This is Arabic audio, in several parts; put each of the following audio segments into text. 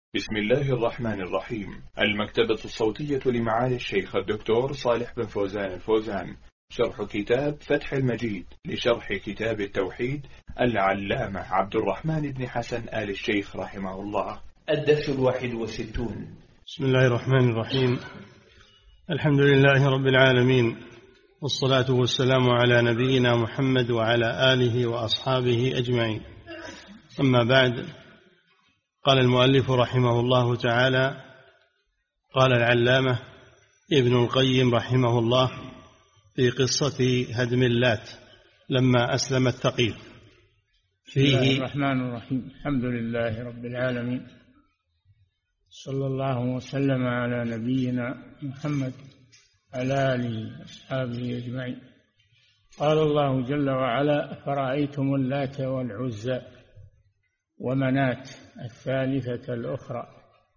بسم الله الرحمن الرحيم. المكتبة الصوتية لمعالي الشيخ الدكتور صالح بن فوزان الفوزان، شرح كتاب فتح المجيد لشرح كتاب التوحيد العلامة عبد الرحمن بن حسن آل الشيخ رحمه الله. الدرس 61. بسم الله الرحمن الرحيم. الحمد لله رب العالمين، والصلاة والسلام على نبينا محمد وعلى آله وأصحابه أجمعين. أما بعد، قال المؤلف رحمه الله تعالى: قال العلامة ابن القيم رحمه الله في قصة هدم اللات لما أسلم الثقيف بسم الله الرحمن الرحيم. الحمد لله رب العالمين، صلى الله وسلم على نبينا محمد على آله وأصحابه أجمعين. قال الله جل وعلا: فرأيتم اللات والعزى ومناة الثالثة الأخرى.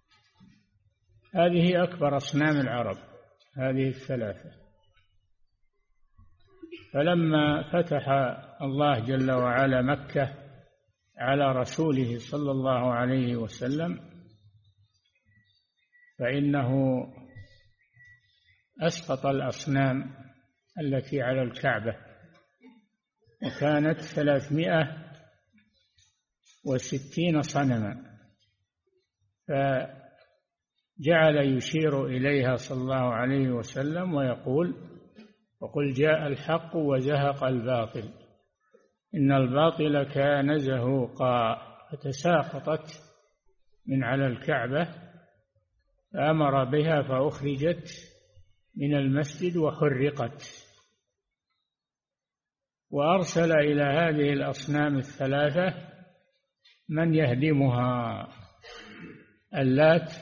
هذه أكبر أصنام العرب، هذه الثلاثة. فلما فتح الله جل وعلا مكة على رسوله صلى الله عليه وسلم، فإنه أسقط الأصنام التي على الكعبة، وكانت 360 صنما، فجعل يشير إليها صلى الله عليه وسلم ويقول: وقل جاء الحق وزهق الباطل إن الباطل كان زهوقا. فتساقطت من على الكعبة، فأمر بها فأخرجت من المسجد وحرقت، وأرسل إلى هذه الأصنام الثلاثة من يهدمها. اللات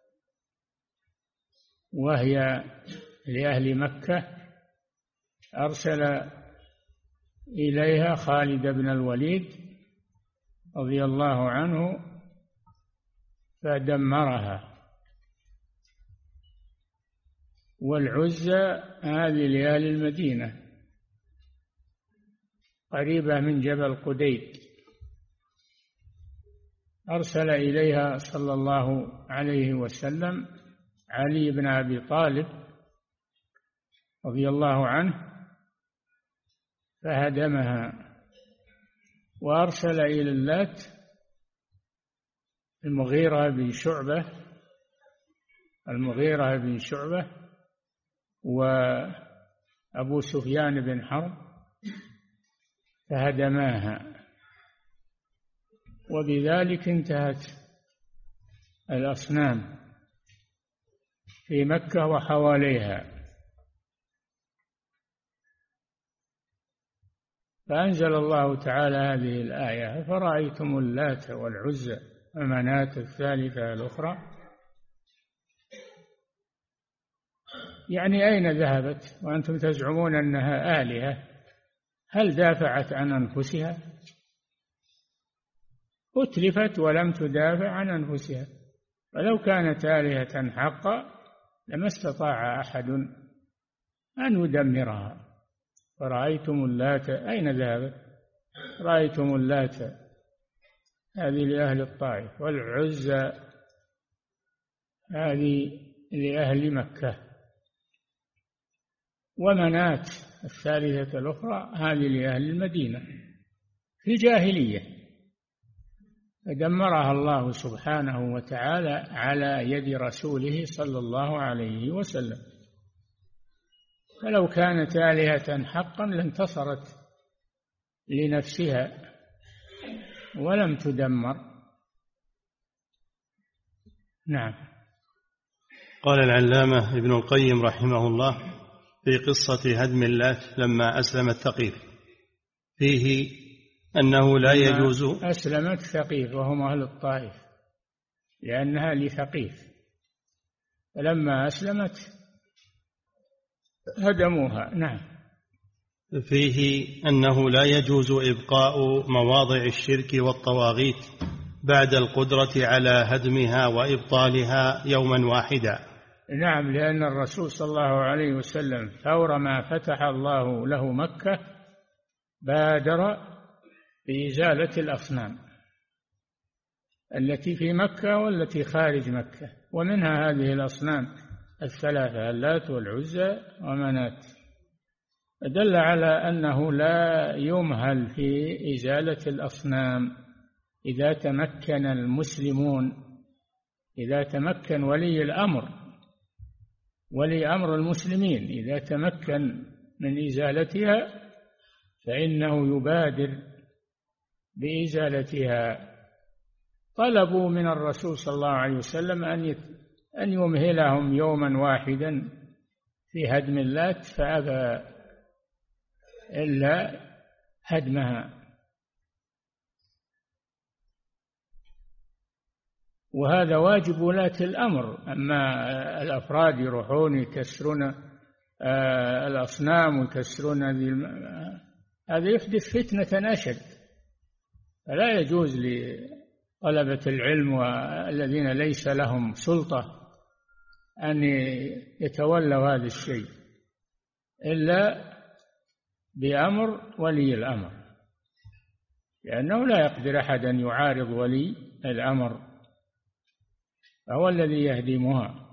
وهي لأهل مكة، أرسل إليها خالد بن الوليد رضي الله عنه فدمرها. والعزى هذه لأهل المدينة، قريبة من جبل قديد، أرسل إليها صلى الله عليه وسلم علي بن أبي طالب رضي الله عنه فهدمها. وأرسل إلى اللات المغيرة بن شعبة وأبو سفيان بن حرب فهدماها، وبذلك انتهت الأصنام في مكة وحواليها. فأنزل الله تعالى هذه الآية: فرأيتم اللات والعزى ومناة الثالثة الأخرى. يعني أين ذهبت وأنتم تزعمون أنها آلهة؟ هل دافعت عن أنفسها؟ أتلفت ولم تدافع عن أنفسها. فلو كانت آلهة حقا لما استطاع أحد أن يدمرها. فرأيتم اللات، أين ذهبت؟ رأيتم اللات، هذه لأهل الطائف، والعزى هذه لأهل مكة، ومناة الثالثة الأخرى هذه لأهل المدينة في الجاهلية. فدمرها الله سبحانه وتعالى على يد رسوله صلى الله عليه وسلم. فلو كانت آلهة حقا لانتصرت لنفسها ولم تدمر. نعم. قال العلامة ابن القيم رحمه الله في قصة هدم اللات لما أسلم الثقيف فيه أنه لا يجوز. أسلمت ثقيف وهم أهل الطائف، لأنها لثقيف، فلما أسلمت هدموها. نعم. فيه أنه لا يجوز إبقاء مواضع الشرك والطواغيت بعد القدرة على هدمها وإبطالها يوما واحدا. نعم، لأن الرسول صلى الله عليه وسلم فور ما فتح الله له مكة بادر بإزالة الأصنام، التي في مكة والتي خارج مكة، ومنها هذه الأصنام الثلاثة اللات والعزى ومنات. دل على أنه لا يمهل في إزالة الأصنام إذا تمكن المسلمون، إذا تمكن ولي أمر المسلمين إذا تمكن من إزالتها فإنه يبادر بإزالتها. طلبوا من الرسول صلى الله عليه وسلم أن يمهلهم يوما واحدا في هدم اللات، فأبى إلا هدمها. وهذا واجب ولاة الأمر. أما الأفراد يروحون يكسرون الأصنام ويكسرون هذا يحدث فتنة أشد. فلا يجوز لطلبة العلم والذين ليس لهم سلطة أن يتولوا هذا الشيء إلا بأمر ولي الأمر، لأنه لا يقدر أحد أن يعارض ولي الأمر، فهو الذي يهدمها.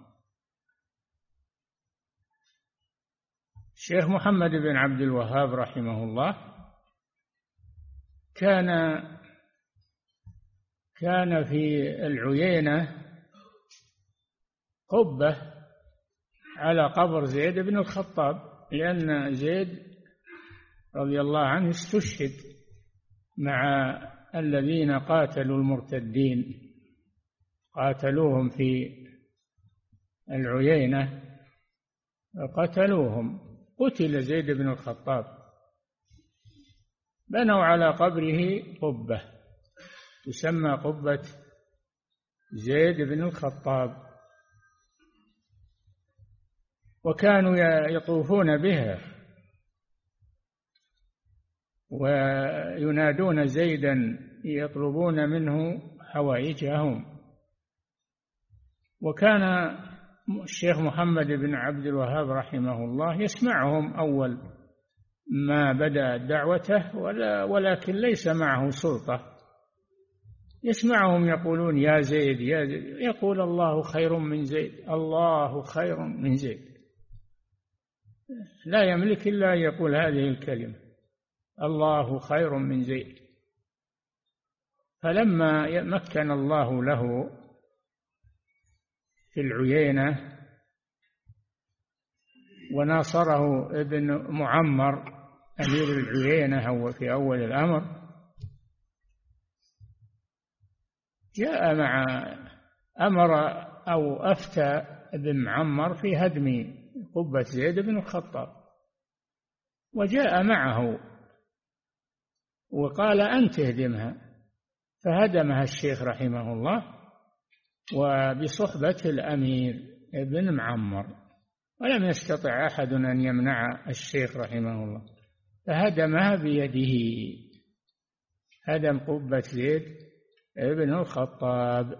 الشيخ محمد بن عبد الوهاب رحمه الله كان في العيينة قبة على قبر زيد بن الخطاب، لأن زيد رضي الله عنه استشهد مع الذين قاتلوا المرتدين، قاتلوهم في العيينة قتلوهم، قتل زيد بن الخطاب. بنوا على قبره قبة تسمى قبة زيد بن الخطاب، وكانوا يطوفون بها وينادون زيدا يطلبون منه حوائجهم. وكان الشيخ محمد بن عبد الوهاب رحمه الله يسمعهم أول ما بدأ دعوته، ولكن ليس معه سلطة. يسمعهم يقولون يا زيد يا زيد، يقول الله خير من زيد، الله خير من زيد، لا يملك إلا أن يقول هذه الكلمة، الله خير من زيد. فلما مكن الله له في العيينة وناصره ابن معمر أمير العيينة هو في أول الأمر، جاء مع أمر أو أفتى ابن معمر في هدم قبة زيد بن الخطاب، وجاء معه وقال أنت اهدمها، فهدمها الشيخ رحمه الله وبصحبة الأمير ابن معمر، ولم يستطع أحد أن يمنع الشيخ رحمه الله، فهدمها بيده، هدم قبة زيد ابن الخطاب.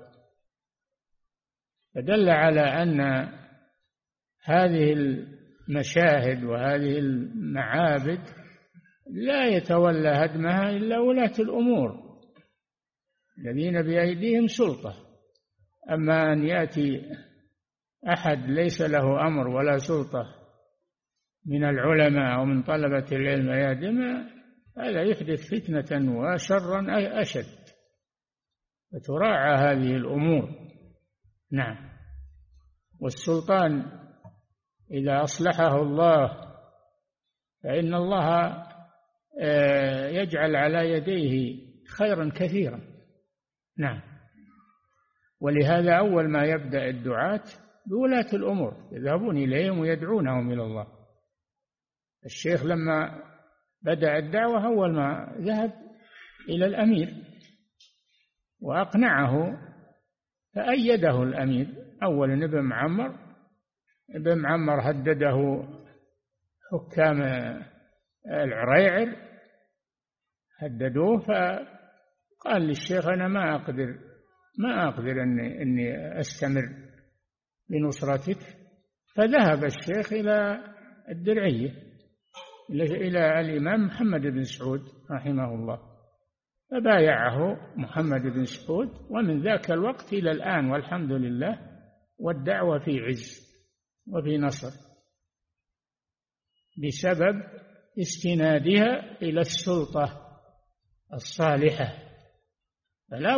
فدل على أن هذه المشاهد وهذه المعابد لا يتولى هدمها إلا ولاة الأمور الذين بأيديهم سلطة. أما أن يأتي أحد ليس له أمر ولا سلطة من العلماء أو من طلبة العلم يهدمها، هذا يحدث فتنة وشرا أشد، فتراعى هذه الأمور. نعم. والسلطان إذا أصلحه الله فإن الله يجعل على يديه خيرا كثيرا. نعم. ولهذا أول ما يبدأ الدعاة بولاة الأمور، يذهبون إليهم ويدعونهم إلى الله. الشيخ لما بدأ الدعوة أول ما ذهب إلى الأمير وأقنعه فأيده الأمير. أولا ابن معمر هدده حكام العريعر، هددوه، فقال للشيخ أنا ما أقدر أني أستمر بنصرتك. فذهب الشيخ إلى الدرعية إلى الإمام محمد بن سعود رحمه الله، فبايعه محمد بن سعود، ومن ذاك الوقت إلى الآن والحمد لله، والدعوة في عز وفي نصر بسبب استنادها إلى السلطة الصالحة. فلا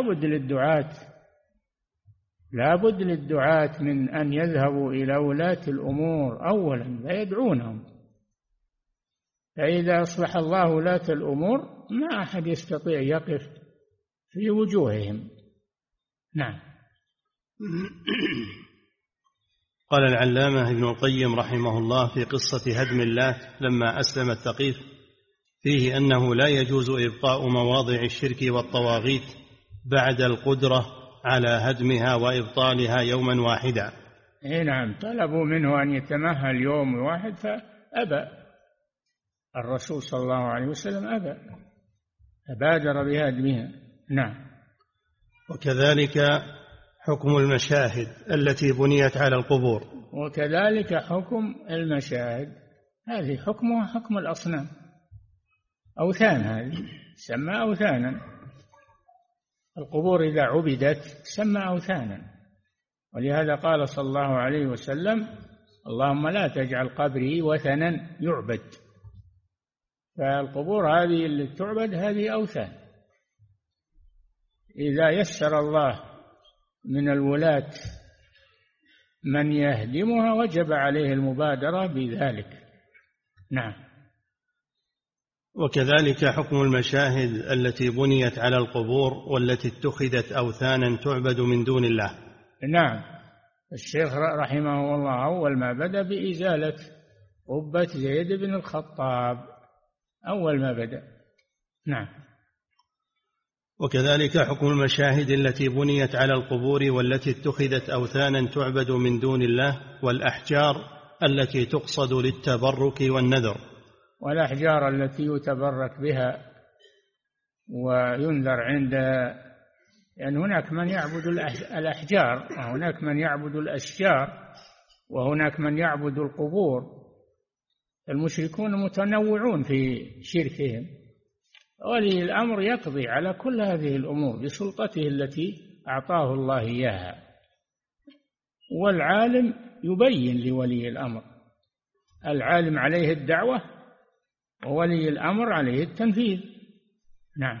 بد للدعاة من أن يذهبوا إلى ولاة الأمور أولا فيدعونهم، فإذا أصلح الله ولاة الأمور ما أحد يستطيع يقف في وجوههم. نعم. قال العلامة ابن القيم رحمه الله في قصة هدم اللات لما أسلم الثقيف فيه أنه لا يجوز إبقاء مواضع الشرك والطواغيت بعد القدرة على هدمها وإبطالها يوما واحدا. نعم، طلبوا منه أن يتمهل يوم واحد فأبى، الرسول صلى الله عليه وسلم أبى، فبادر بهدمها. نعم. وكذلك حكم المشاهد التي بنيت على القبور. وكذلك حكم المشاهد، هذه حكمها حكم الأصنام، أوثان، هذه سمى أوثانا. القبور إذا عبدت سمى أوثانا، ولهذا قال صلى الله عليه وسلم: اللهم لا تجعل قبري وثنا يعبد. فالقبور هذه اللي تعبد هذه أوثان. إذا يسر الله من الولاة من يهدمها وجب عليه المبادرة بذلك. نعم. وكذلك حكم المشاهد التي بنيت على القبور والتي اتخذت أوثانا تعبد من دون الله. نعم. الشيخ رحمه الله أول ما بدأ بإزالة قبة زيد بن الخطاب، أول ما بدأ. نعم. وكذلك حكم المشاهد التي بنيت على القبور والتي اتخذت أوثانا تعبد من دون الله، والأحجار التي تقصد للتبرك والنذر. والأحجار التي يتبرك بها وينذر عندها، يعني هناك من يعبد الأحجار، وهناك من يعبد الأشجار، وهناك من يعبد القبور. المشركون متنوعون في شركهم، ولي الأمر يقضي على كل هذه الأمور بسلطته التي أعطاه الله إياها، والعالم يبين لولي الأمر. العالم عليه الدعوة وولي الأمر عليه التنفيذ. نعم.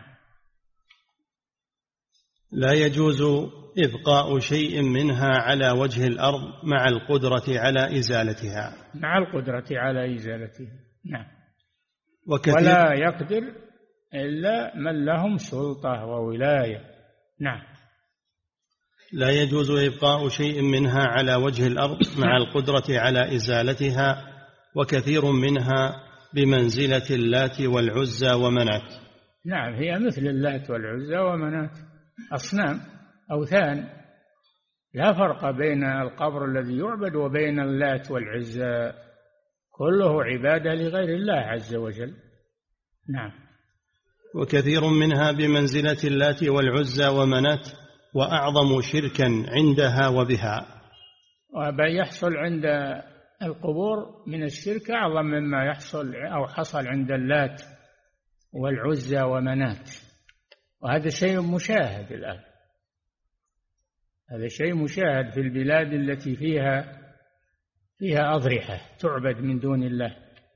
لا يجوز إبقاء شيء منها على وجه الأرض مع القدرة على إزالتها. مع القدرة على إزالتها. نعم. ولا يقدر إلا من لهم سلطة وولاية. نعم. لا يجوز إبقاء شيء منها على وجه الأرض مع القدرة على إزالتها، وكثير منها بمنزلة اللات والعزى ومنات. نعم، هي مثل اللات والعزى ومنات، أصنام أوثان، لا فرق بين القبر الذي يعبد وبين اللات والعزى، كله عبادة لغير الله عز وجل. نعم. وكثير منها بمنزلة اللات والعزى ومنات، وأعظم شركا عندها وبها. ويحصل عند القبور من الشرك أعظم مما يحصل أو حصل عند اللات والعزى ومنات، وهذا شيء مشاهد الآن، هذا شيء مشاهد في البلاد التي فيها أضرحة تعبد من دون الله،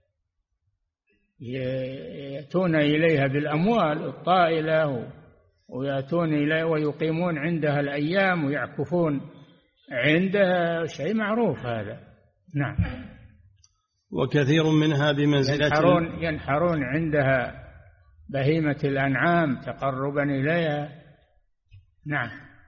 يأتون إليها بالأموال الطائلة، ويأتون إليها ويقيمون عندها الأيام ويعكفون عندها، شيء معروف هذا. نعم. وكثير منها بمنزلة ينحرون عندها بهيمة الأنعام تقربا إليها. نعم.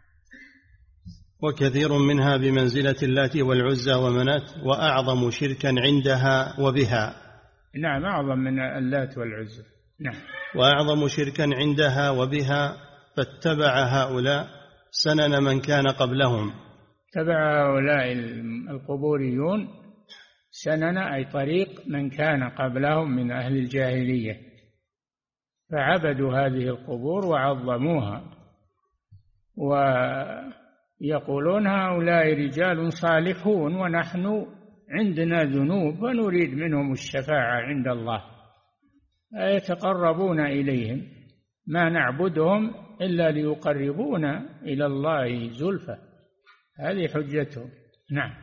وكثير منها بمنزلة اللات والعزى ومنات، وأعظم شركا عندها وبها. نعم، أعظم من اللات والعزى. نعم. وأعظم شركا عندها وبها، فاتبع هؤلاء سنن من كان قبلهم. تبع هؤلاء القبوريون سنن أي طريق من كان قبلهم من أهل الجاهلية، فعبدوا هذه القبور وعظموها، ويقولون هؤلاء رجال صالحون ونحن عندنا ذنوب ونريد منهم الشفاعة عند الله، يتقربون إليهم ما نعبدهم إلا ليقربونا إلى الله زلفى، هذه حجتهم. نعم.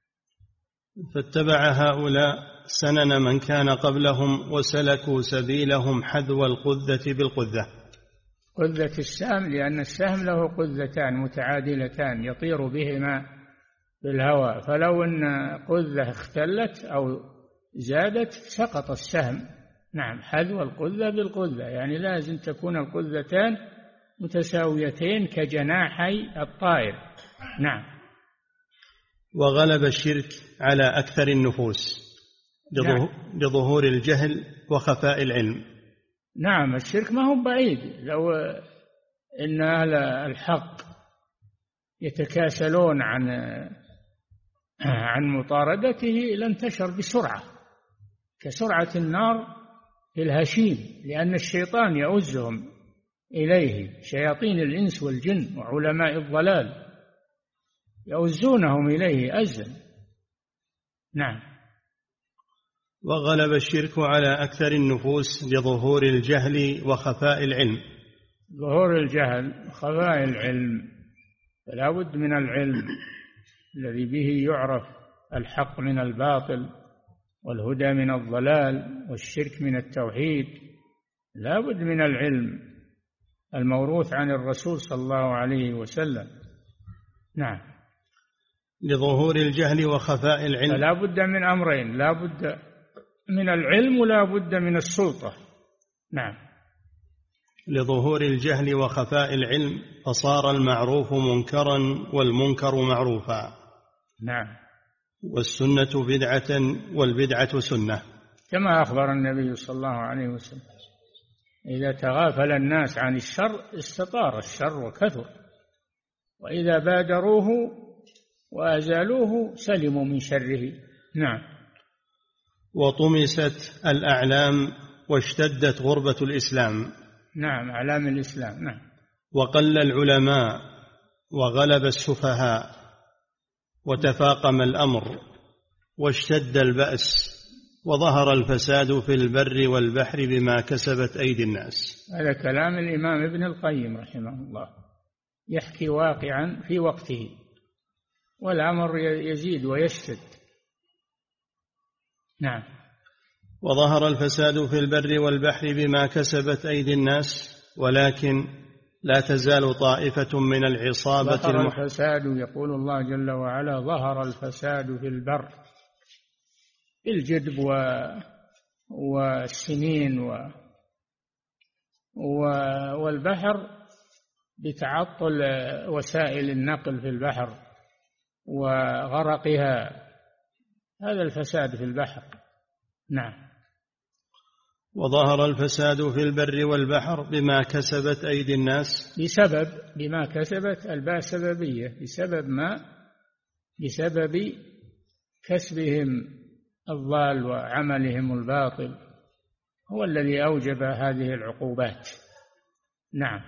فاتبع هؤلاء سنن من كان قبلهم وسلكوا سبيلهم حذو القذة بالقذة. قذة السهم، لأن السهم له قذتان متعادلتان يطير بهما بالهواء، فلو أن قذة اختلت أو زادت سقط السهم. نعم، حذو القذة بالقذة، يعني لازم تكون القذتان متساويتين كجناحي الطائر. نعم. وغلب الشرك على أكثر النفوس لظهور الجهل وخفاء العلم. نعم، الشرك ما هو بعيد، لو إن أهل الحق يتكاسلون عن مطاردته لانتشر بسرعة كسرعة النار في الهشيم، لأن الشيطان يؤزهم إليه، شياطين الإنس والجن وعلماء الضلال يؤزونهم إليه أزا. نعم. وغلب الشرك على أكثر النفوس لظهور الجهل وخفاء العلم. ظهور الجهل وخفاء العلم، فلا بد من العلم الذي به يعرف الحق من الباطل والهدى من الضلال والشرك من التوحيد. لا بد من العلم الموروث عن الرسول صلى الله عليه وسلم. نعم. لظهور الجهل وخفاء العلم، فلا بد من أمرين، لا بد من العلم ولا بد من السلطة. نعم. لظهور الجهل وخفاء العلم فصار المعروف منكرا والمنكر معروفا. نعم. والسنة بدعة والبدعة سنة، كما أخبر النبي صلى الله عليه وسلم: إذا تغافل الناس عن الشر استطار الشر وكثر، وإذا بادروه وأزالوه سلموا من شره. نعم. وطمست الأعلام واشتدت غربة الإسلام. نعم، أعلام الإسلام. نعم. وقل العلماء وغلب السفهاء وتفاقم الأمر واشتد البأس وظهر الفساد في البر والبحر بما كسبت أيدي الناس. هذا كلام الإمام ابن القيم رحمه الله، يحكي واقعا في وقته، والأمر يزيد ويشتد. نعم. وظهر الفساد في البر والبحر بما كسبت أيدي الناس، ولكن لا تزال طائفة من العصابة ظهر الفساد، يقول الله جل وعلا: ظهر الفساد في البر، الجدب والسنين والبحر بتعطل وسائل النقل في البحر وغرقها، هذا الفساد في البحر. نعم. وظهر الفساد في البر والبحر بما كسبت أيدي الناس، بما كسبت، الباء سببية، بسبب كسبهم الضال وعملهم الباطل هو الذي أوجب هذه العقوبات. نعم.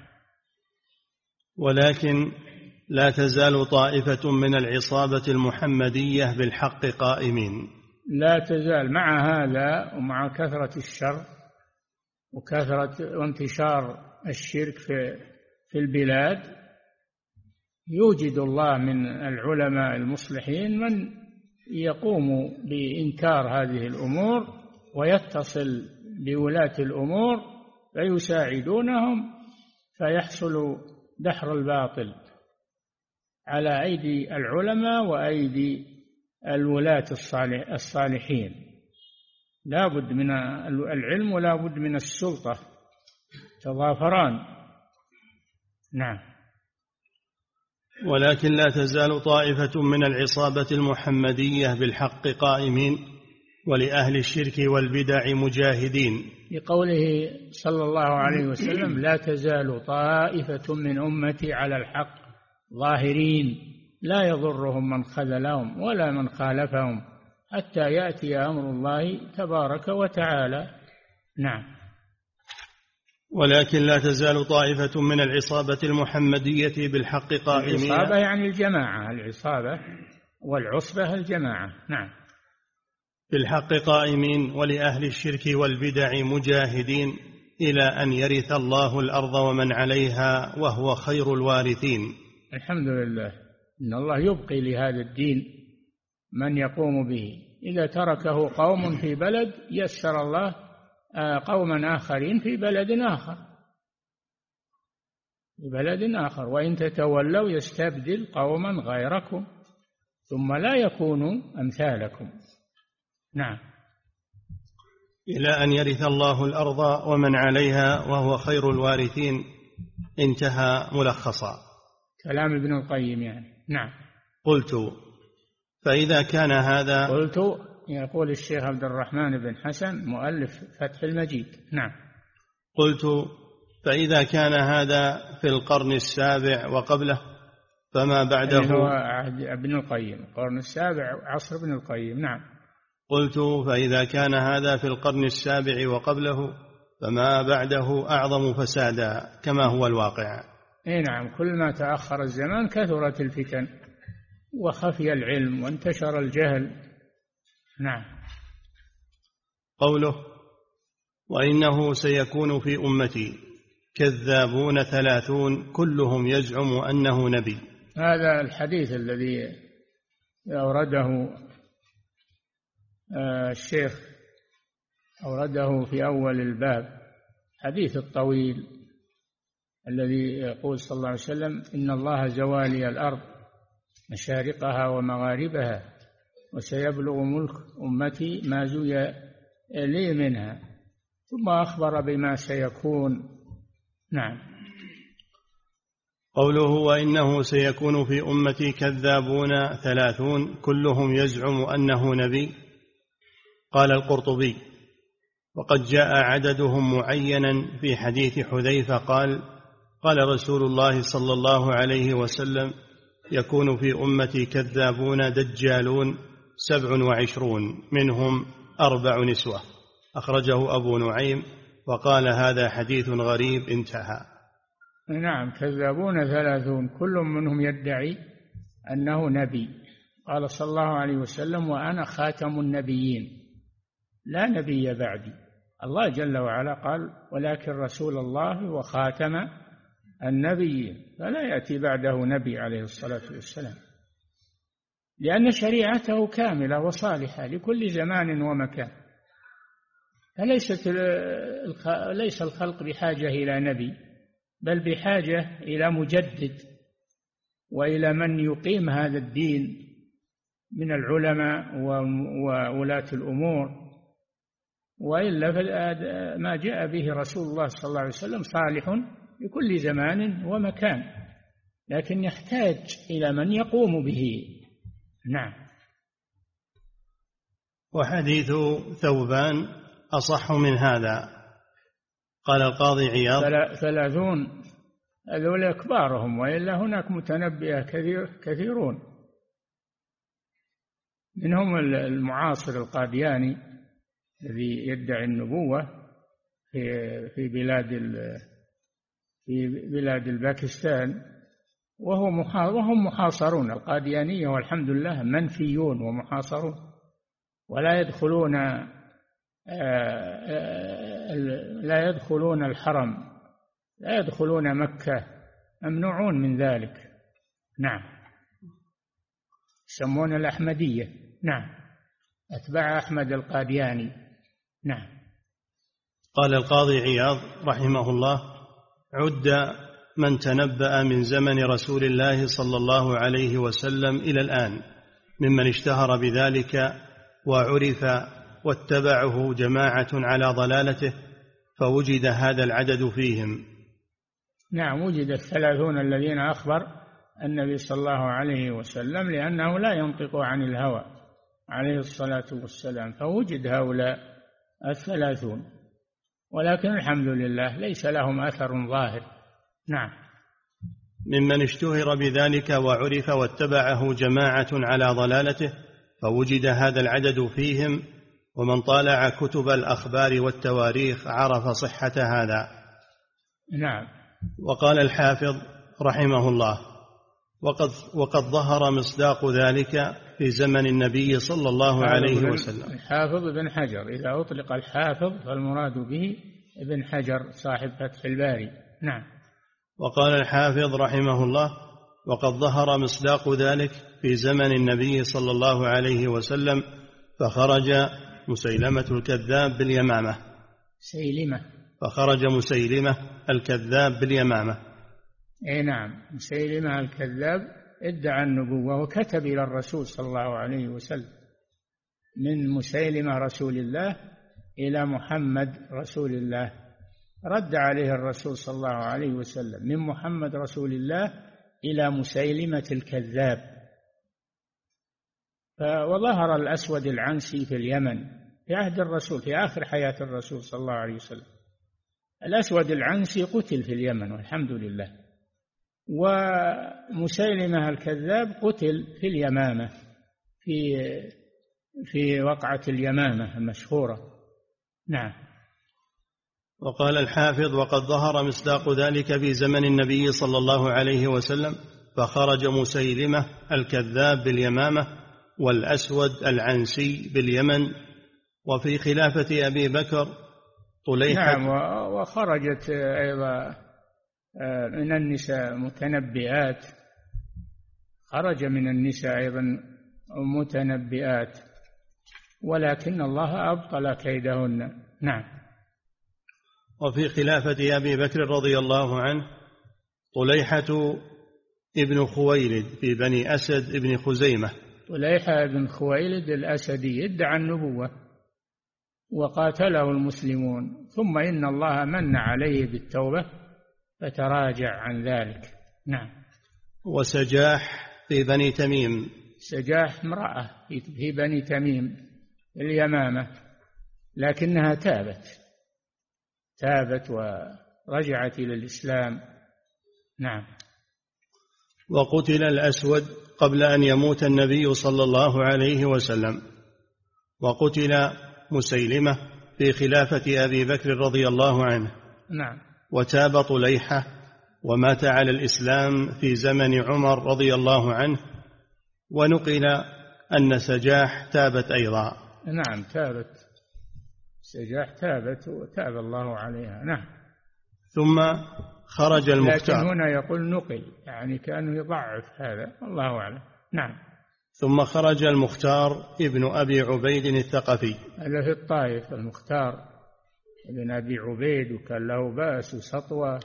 ولكن لا تزال طائفة من العصابة المحمدية بالحق قائمين. لا تزال، مع هذا ومع كثرة الشر وكثرة وانتشار الشرك في البلاد، يوجد الله من العلماء المصلحين من يقوم بإنكار هذه الأمور ويتصل بولاة الأمور فيساعدونهم، فيحصل دحر الباطل على أيدي العلماء وأيدي الولاة الصالحين. لا بد من العلم ولا بد من السلطة، تضافران. نعم. ولكن لا تزال طائفة من العصابة المحمدية بالحق قائمين، ولأهل الشرك والبدع مجاهدين، لقوله صلى الله عليه وسلم: لا تزال طائفة من أمتي على الحق ظاهرين لا يضرهم من خذلهم ولا من خالفهم حتى يأتي أمر الله تبارك وتعالى. نعم. ولكن لا تزال طائفة من العصابة المحمدية بالحق قائمين. العصابة يعني الجماعة، العصابة والعصبة الجماعة. نعم. بالحق قائمين، ولأهل الشرك والبدع مجاهدين، إلى أن يرث الله الأرض ومن عليها وهو خير الوارثين. الحمد لله إن الله يبقي لهذا الدين من يقوم به. إذا تركه قوم في بلد يسر الله قوما آخرين في بلد آخر وإن تتولوا يستبدل قوما غيركم ثم لا يكونوا أمثالكم. نعم. إلى أن يرث الله الأرض ومن عليها وهو خير الوارثين. انتهى ملخصا. كلام ابن القيم يعني. نعم. قلت فإذا كان هذا. يقول الشيخ عبد الرحمن بن حسن مؤلف فتح المجيد. نعم. قلت فإذا كان هذا في القرن السابع وقبله فما بعده. هو عهد ابن القيم، القرن السابع عصر ابن القيم. نعم. قلت فإذا كان هذا في القرن السابع وقبله فما بعده أعظم فسادا كما هو الواقع. نعم. كل ما تأخر الزمان كثرت الفتن وخفي العلم وانتشر الجهل. نعم. قوله وإنه سيكون في أمتي كذابون 30 كلهم يزعم أنه نبي. هذا الحديث الذي أورده الشيخ أورده في أول الباب، حديث الطويل الذي يقول صلى الله عليه وسلم إن الله زوالي الأرض مشارقها ومغاربها وسيبلغ ملك أمتي ما زوي لي منها، ثم أخبر بما سيكون. نعم. قوله وإنه سيكون في أمتي كذابون 30 كلهم يزعم أنه نبي. قال القرطبي وقد جاء عددهم معينا في حديث حذيفة قال رسول الله صلى الله عليه وسلم يكون في أمتي كذابون دجالون 27 منهم 4 نسوة. أخرجه أبو نعيم وقال هذا حديث غريب. انتهى. نعم. كذابون 30 كل منهم يدعي أنه نبي. قال صلى الله عليه وسلم وأنا خاتم النبيين لا نبي بعدي. الله جل وعلا قال ولكن رسول الله وخاتم النبيين، فلا يأتي بعده نبي عليه الصلاة والسلام، لأن شريعته كاملة وصالحة لكل زمان ومكان. ليس الخلق بحاجة إلى نبي، بل بحاجة إلى مجدد وإلى من يقيم هذا الدين من العلماء وولاة الأمور، وإلا ما جاء به رسول الله صلى الله عليه وسلم صالح لكل زمان ومكان، لكن يحتاج إلى من يقوم به. نعم. وحديث ثوبان أصح من هذا. قال القاضي عياض 30 هذول كبارهم، وإلا هناك متنبئة كثيرون، منهم المعاصر القادياني الذي يدعي النبوة في بلاد الباكستان، وهم محاصرون. القاديانية والحمد لله منفيون ومحاصرون، ولا يدخلون الحرم، لا يدخلون مكة، ممنوعون من ذلك. نعم. يسمون الأحمدية. نعم. أتباع أحمد القادياني. نعم. قال القاضي عياض رحمه الله عد من تنبأ من زمن رسول الله صلى الله عليه وسلم إلى الآن ممن اشتهر بذلك وعرف واتبعه جماعة على ضلالته، فوجد هذا العدد فيهم. نعم. وجد 30 الذين أخبر النبي صلى الله عليه وسلم، لأنه لا ينطق عن الهوى عليه الصلاة والسلام، فوجد هؤلاء 30، ولكن الحمد لله ليس لهم أثر ظاهر. نعم. ممن اشتهر بذلك وعرف واتبعه جماعة على ضلالته، فوجد هذا العدد فيهم، ومن طالع كتب الأخبار والتواريخ عرف صحة هذا. نعم. وقال الحافظ رحمه الله وقد ظهر مصداق ذلك في زمن النبي صلى الله عليه وسلم. الحافظ بن حجر، إذا أطلق الحافظ فالمراد به ابن حجر صاحب فتح الباري. نعم. وقال الحافظ رحمه الله: وقد ظهر مصداق ذلك في زمن النبي صلى الله عليه وسلم، فخرج مسيلمة الكذاب باليمامة. فخرج مسيلمة الكذاب باليمامة. اي نعم، مسيلمة الكذاب ادعى النبوة وكتب إلى الرسول صلى الله عليه وسلم: من مسيلمة رسول الله إلى محمد رسول الله. رد عليه الرسول صلى الله عليه وسلم: من محمد رسول الله إلى مسيلمة الكذاب. وظهر الأسود العنسي في اليمن في عهد الرسول، في آخر حياة الرسول صلى الله عليه وسلم. الأسود العنسي قتل في اليمن والحمد لله، ومسيلمة الكذاب قتل في اليمامة في وقعة اليمامة المشهورة. نعم. وقال الحافظ: وقد ظهر مصداق ذلك في زمن النبي صلى الله عليه وسلم، فخرج مسيلمة الكذاب باليمامة والأسود العنسي باليمن، وفي خلافة أبي بكر طليحة. نعم. وخرجت أيضا من النساء متنبئات، خرج من النساء أيضا متنبئات، ولكن الله أبطل كيدهن. نعم. وفي خلافة أبي بكر رضي الله عنه طليحة ابن خويلد في بني أسد ابن خزيمة. طليحة بن خويلد الأسدي ادعى النبوة وقاتله المسلمون، ثم إن الله من عليه بالتوبة فتراجع عن ذلك. نعم. وسجاح في بني تميم. سجاح امرأة في بني تميم اليمامة، لكنها تابت ورجعت إلى الإسلام. نعم. وقتل الأسود قبل أن يموت النبي صلى الله عليه وسلم. وقتل مسيلمة في خلافة أبي بكر رضي الله عنه. نعم. وتاب طليحة ومات على الإسلام في زمن عمر رضي الله عنه. ونقل أن سجاح تابت أيضا. نعم، تابت سجاح، تابت وتاب الله عليها. نعم. ثم خرج المختار. لكن هنا يقول نقل، يعني كانوا يضعف هذا، الله أعلم. نعم. ثم خرج المختار ابن أبي عبيد الثقفي. هذا في الطائف، المختار ابن أبي عبيد، وكان له بأس وسطوة،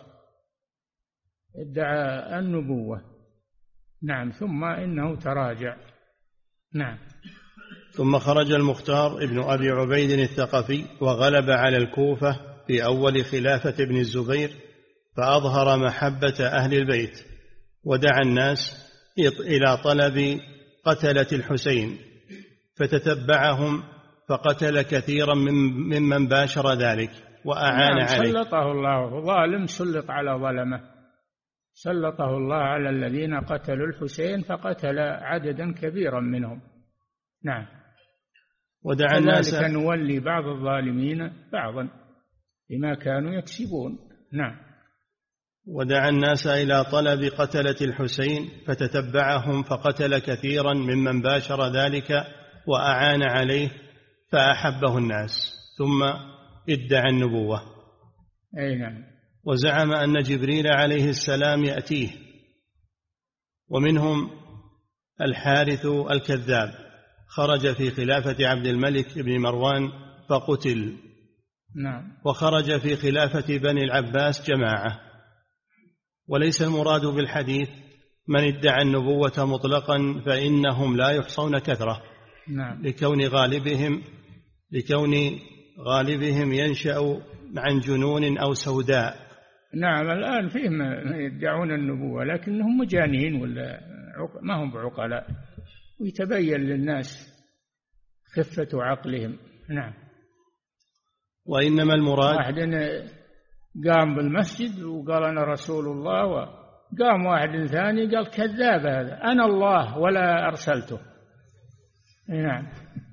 ادعى النبوة. نعم. ثم إنه تراجع. نعم. ثم خرج المختار ابن أبي عبيد الثقفي وغلب على الكوفة في أول خلافة ابن الزبير، فأظهر محبة أهل البيت، ودعا الناس إلى طلب قتلة الحسين، فتتبعهم فقتل كثيرا ممن باشر ذلك وأعان عليه. سلطه الله، ظالم سلط على ظلمه، سلطه الله على الذين قتلوا الحسين فقتل عددا كبيرا منهم. نعم. ودعا الناس، كذلك نولي بعض الظالمين بعضا بما كانوا يكسبون. نعم. ودعا الناس إلى طلب قتلة الحسين، فتتبعهم فقتل كثيرا ممن باشر ذلك وأعان عليه، فأحبه الناس، ثم ادعى النبوة. أي نعم. وزعم أن جبريل عليه السلام يأتيه. ومنهم الحارث الكذاب، خرج في خلافة عبد الملك بن مروان فقتل. نعم. وخرج في خلافة بني العباس جماعة. وليس المراد بالحديث من ادعى النبوة مطلقا، فإنهم لا يحصون كثرة. نعم. لكون غالبهم ينشأ عن جنون أو سوداء. نعم. الآن فيهم يدعون النبوة لكنهم مجانين ولا ما هم بعقلاء، ويتبين للناس خفة عقلهم. نعم. وإنما المراد، واحد قام بالمسجد وقال أنا رسول الله، وقام واحد ثاني قال كذاب هذا، أنا الله ولا أرسلته. نعم.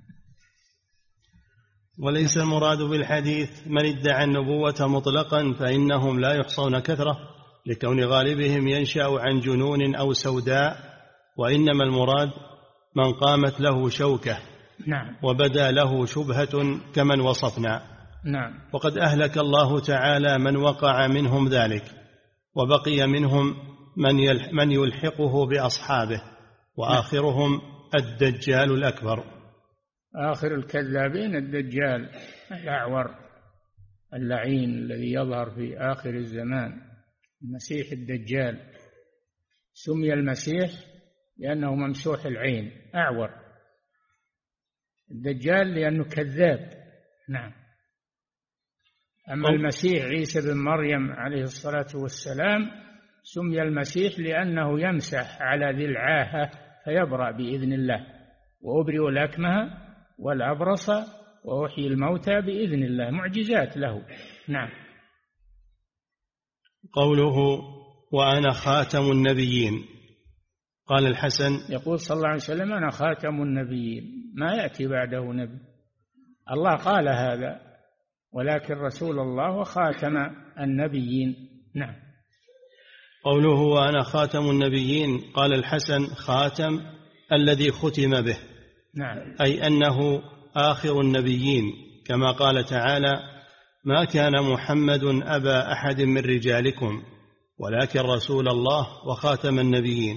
وليس المراد بالحديث من ادعى النبوة مطلقا، فإنهم لا يحصون كثرة لكون غالبهم ينشأ عن جنون أو سوداء، وإنما المراد من قامت له شوكة. نعم. وبدا له شبهة كمن وصفنا. نعم. وقد أهلك الله تعالى من وقع منهم ذلك، وبقي منهم من يلحقه بأصحابه، وآخرهم الدجال الأكبر. آخر الكذابين الدجال الأعور اللعين الذي يظهر في آخر الزمان، المسيح الدجال. سمي المسيح لأنه ممسوح العين أعور، الدجال لأنه كذاب. نعم. أما المسيح عيسى بن مريم عليه الصلاة والسلام سمي المسيح لأنه يمسح على ذي العاهة فيبرأ بإذن الله، وأبرئ الأكمه والأبرص وأحيي الموتى بإذن الله، معجزات له. نعم. قوله وأنا خاتم النبيين، قال الحسن يقول صلى الله عليه وسلم أنا خاتم النبيين، ما يأتي بعده نبي. الله قال هذا، ولكن رسول الله وخاتم النبيين. نعم. قوله وأنا خاتم النبيين، قال الحسن خاتم الذي ختم به. نعم. أي أنه آخر النبيين، كما قال تعالى ما كان محمد أبا أحد من رجالكم ولكن رسول الله وخاتم النبيين.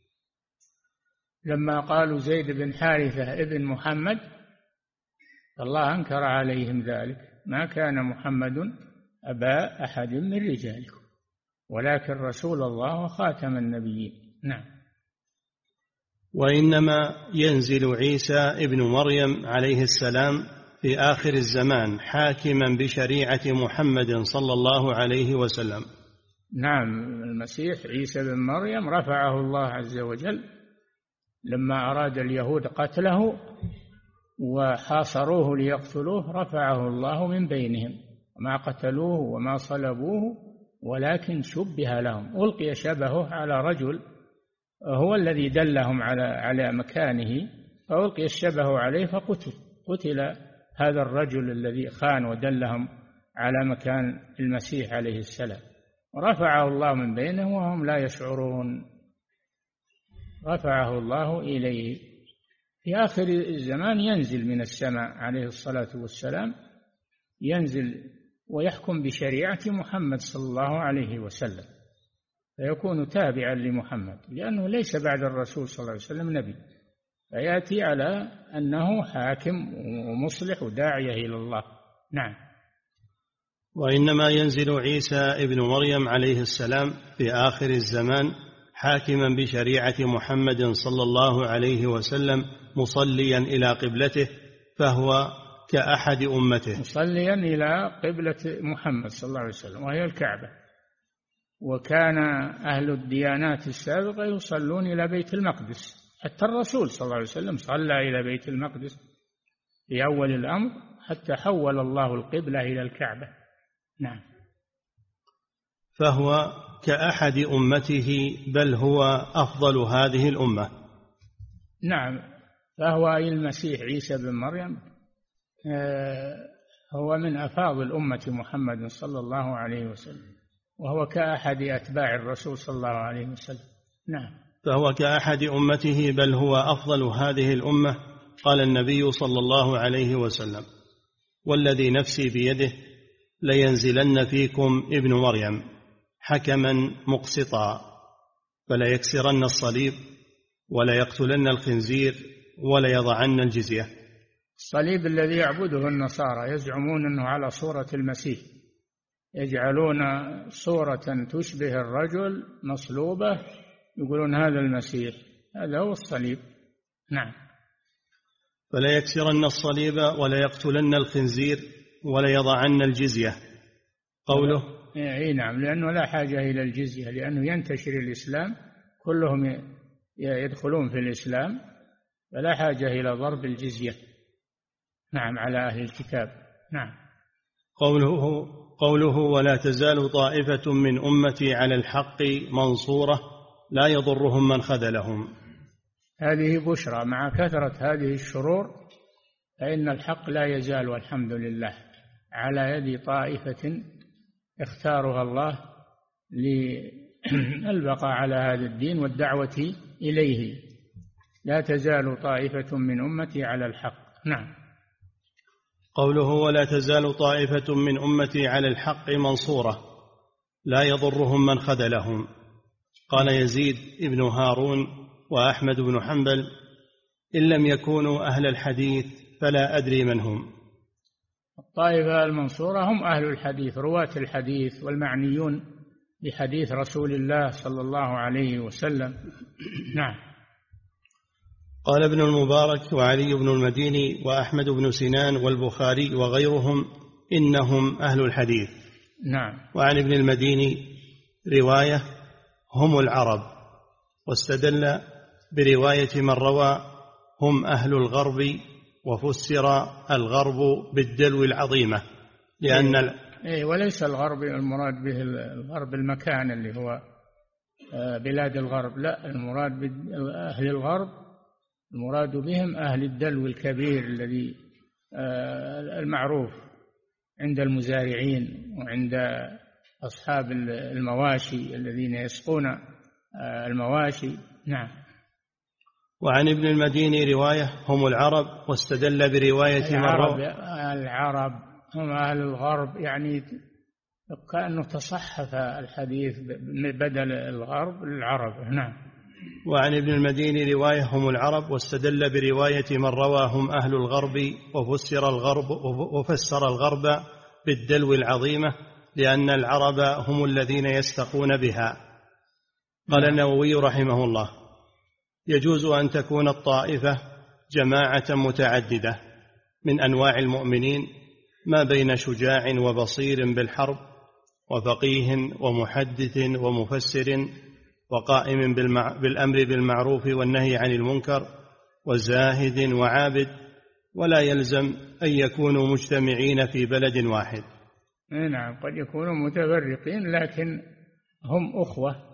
لما قالوا زيد بن حارثة ابن محمد الله أنكر عليهم ذلك، ما كان محمد أبا أحد من رجالكم ولكن رسول الله وخاتم النبيين. نعم. وإنما ينزل عيسى ابن مريم عليه السلام في آخر الزمان حاكما بشريعة محمد صلى الله عليه وسلم. نعم. المسيح عيسى بن مريم رفعه الله عز وجل لما أراد اليهود قتله وحاصروه ليقتلوه، رفعه الله من بينهم، ما قتلوه وما صلبوه ولكن شبه لهم، ألقي شبهه على رجل هو الذي دلهم على مكانه، فألقي الشبه عليه فقتل. قتل هذا الرجل الذي خان ودلهم على مكان المسيح عليه السلام، رفعه الله من بينهم وهم لا يشعرون، رفعه الله إليه. في آخر الزمان ينزل من السماء عليه الصلاة والسلام، ينزل ويحكم بشريعة محمد صلى الله عليه وسلم، فيكون تابعا لمحمد لأنه ليس بعد الرسول صلى الله عليه وسلم نبي، فيأتي على أنه حاكم ومصلح وداعية إلى الله. نعم. وإنما ينزل عيسى ابن مريم عليه السلام في آخر الزمان حاكما بشريعة محمد صلى الله عليه وسلم مصليا إلى قبلته، فهو كأحد أمته، مصليا إلى قبلة محمد صلى الله عليه وسلم وهي الكعبة. وكان أهل الديانات السابقة يصلون إلى بيت المقدس، حتى الرسول صلى الله عليه وسلم صلى إلى بيت المقدس في أول الأمر حتى حول الله القبلة إلى الكعبة. نعم. فهو كأحد أمته بل هو أفضل هذه الأمة. نعم. فهو أي المسيح عيسى بن مريم هو من أفاضل أمة محمد صلى الله عليه وسلم، وهو كأحد أتباع الرسول صلى الله عليه وسلم. نعم. فهو كأحد أمته بل هو أفضل هذه الأمة. قال النبي صلى الله عليه وسلم والذي نفسي بيده لينزلن فيكم ابن مريم حكما مقسطا فلا يكسرن الصليب ولا يقتلن الخنزير ولا يضعن الجزية. الصليب الذي يعبده النصارى يزعمون أنه على صورة المسيح، يجعلون صورة تشبه الرجل مصلوبة يقولون هذا المسيح، هذا هو الصليب. نعم. فلا يكسرن الصليب ولا يقتلن الخنزير ولا يضعن الجزية. قوله اي نعم، لأنه لا حاجة إلى الجزية، لأنه ينتشر الإسلام، كلهم يدخلون في الإسلام، فلا حاجة إلى ضرب الجزية. نعم، على أهل الكتاب. نعم. قوله ولا تزال طائفة من أمتي على الحق منصورة لا يضرهم من خذلهم. هذه بشرى، مع كثرة هذه الشرور فإن الحق لا يزال والحمد لله على يد طائفة اختارها الله للبقاء على هذا الدين والدعوة إليه. لا تزال طائفة من أمتي على الحق. نعم. قوله ولا تزال طائفة من أمتي على الحق منصورة لا يضرهم من خذلهم. قال يزيد بن هارون وأحمد بن حنبل إن لم يكونوا أهل الحديث فلا أدري من هم. الطائفة المنصورة هم أهل الحديث، رواة الحديث والمعنيون بحديث رسول الله صلى الله عليه وسلم. نعم. قال ابن المبارك وعلي بن المديني وأحمد بن سنان والبخاري وغيرهم إنهم أهل الحديث. نعم. وعن ابن المديني رواية هم العرب، واستدل برواية من روى هم أهل الغرب، وفسر الغرب بالدلو العظيمة لأن وليس الغرب المراد به الغرب المكان اللي هو بلاد الغرب، لا، المراد بأهل الغرب المراد بهم أهل الدلو الكبير الذي المعروف عند المزارعين وعند أصحاب المواشي الذين يسقون المواشي. نعم. وعن ابن المديني رواية هم العرب، واستدل برواية العرب هم أهل الغرب، يعني كأنه تصحف الحديث بدل الغرب العرب. نعم. وعن ابن المديني رواية هم العرب، واستدل برواية من روى هم أهل الغرب، وفسر الغرب بالدلو العظيمة لأن العرب هم الذين يستقون بها. قال النووي رحمه الله يجوز أن تكون الطائفة جماعة متعددة من أنواع المؤمنين ما بين شجاع وبصير بالحرب وفقيه ومحدث ومفسر وقائم بالأمر بالمعروف والنهي عن المنكر وزاهد وعابد، ولا يلزم أن يكونوا مجتمعين في بلد واحد. نعم، قد يكونوا متفرقين لكن هم أخوة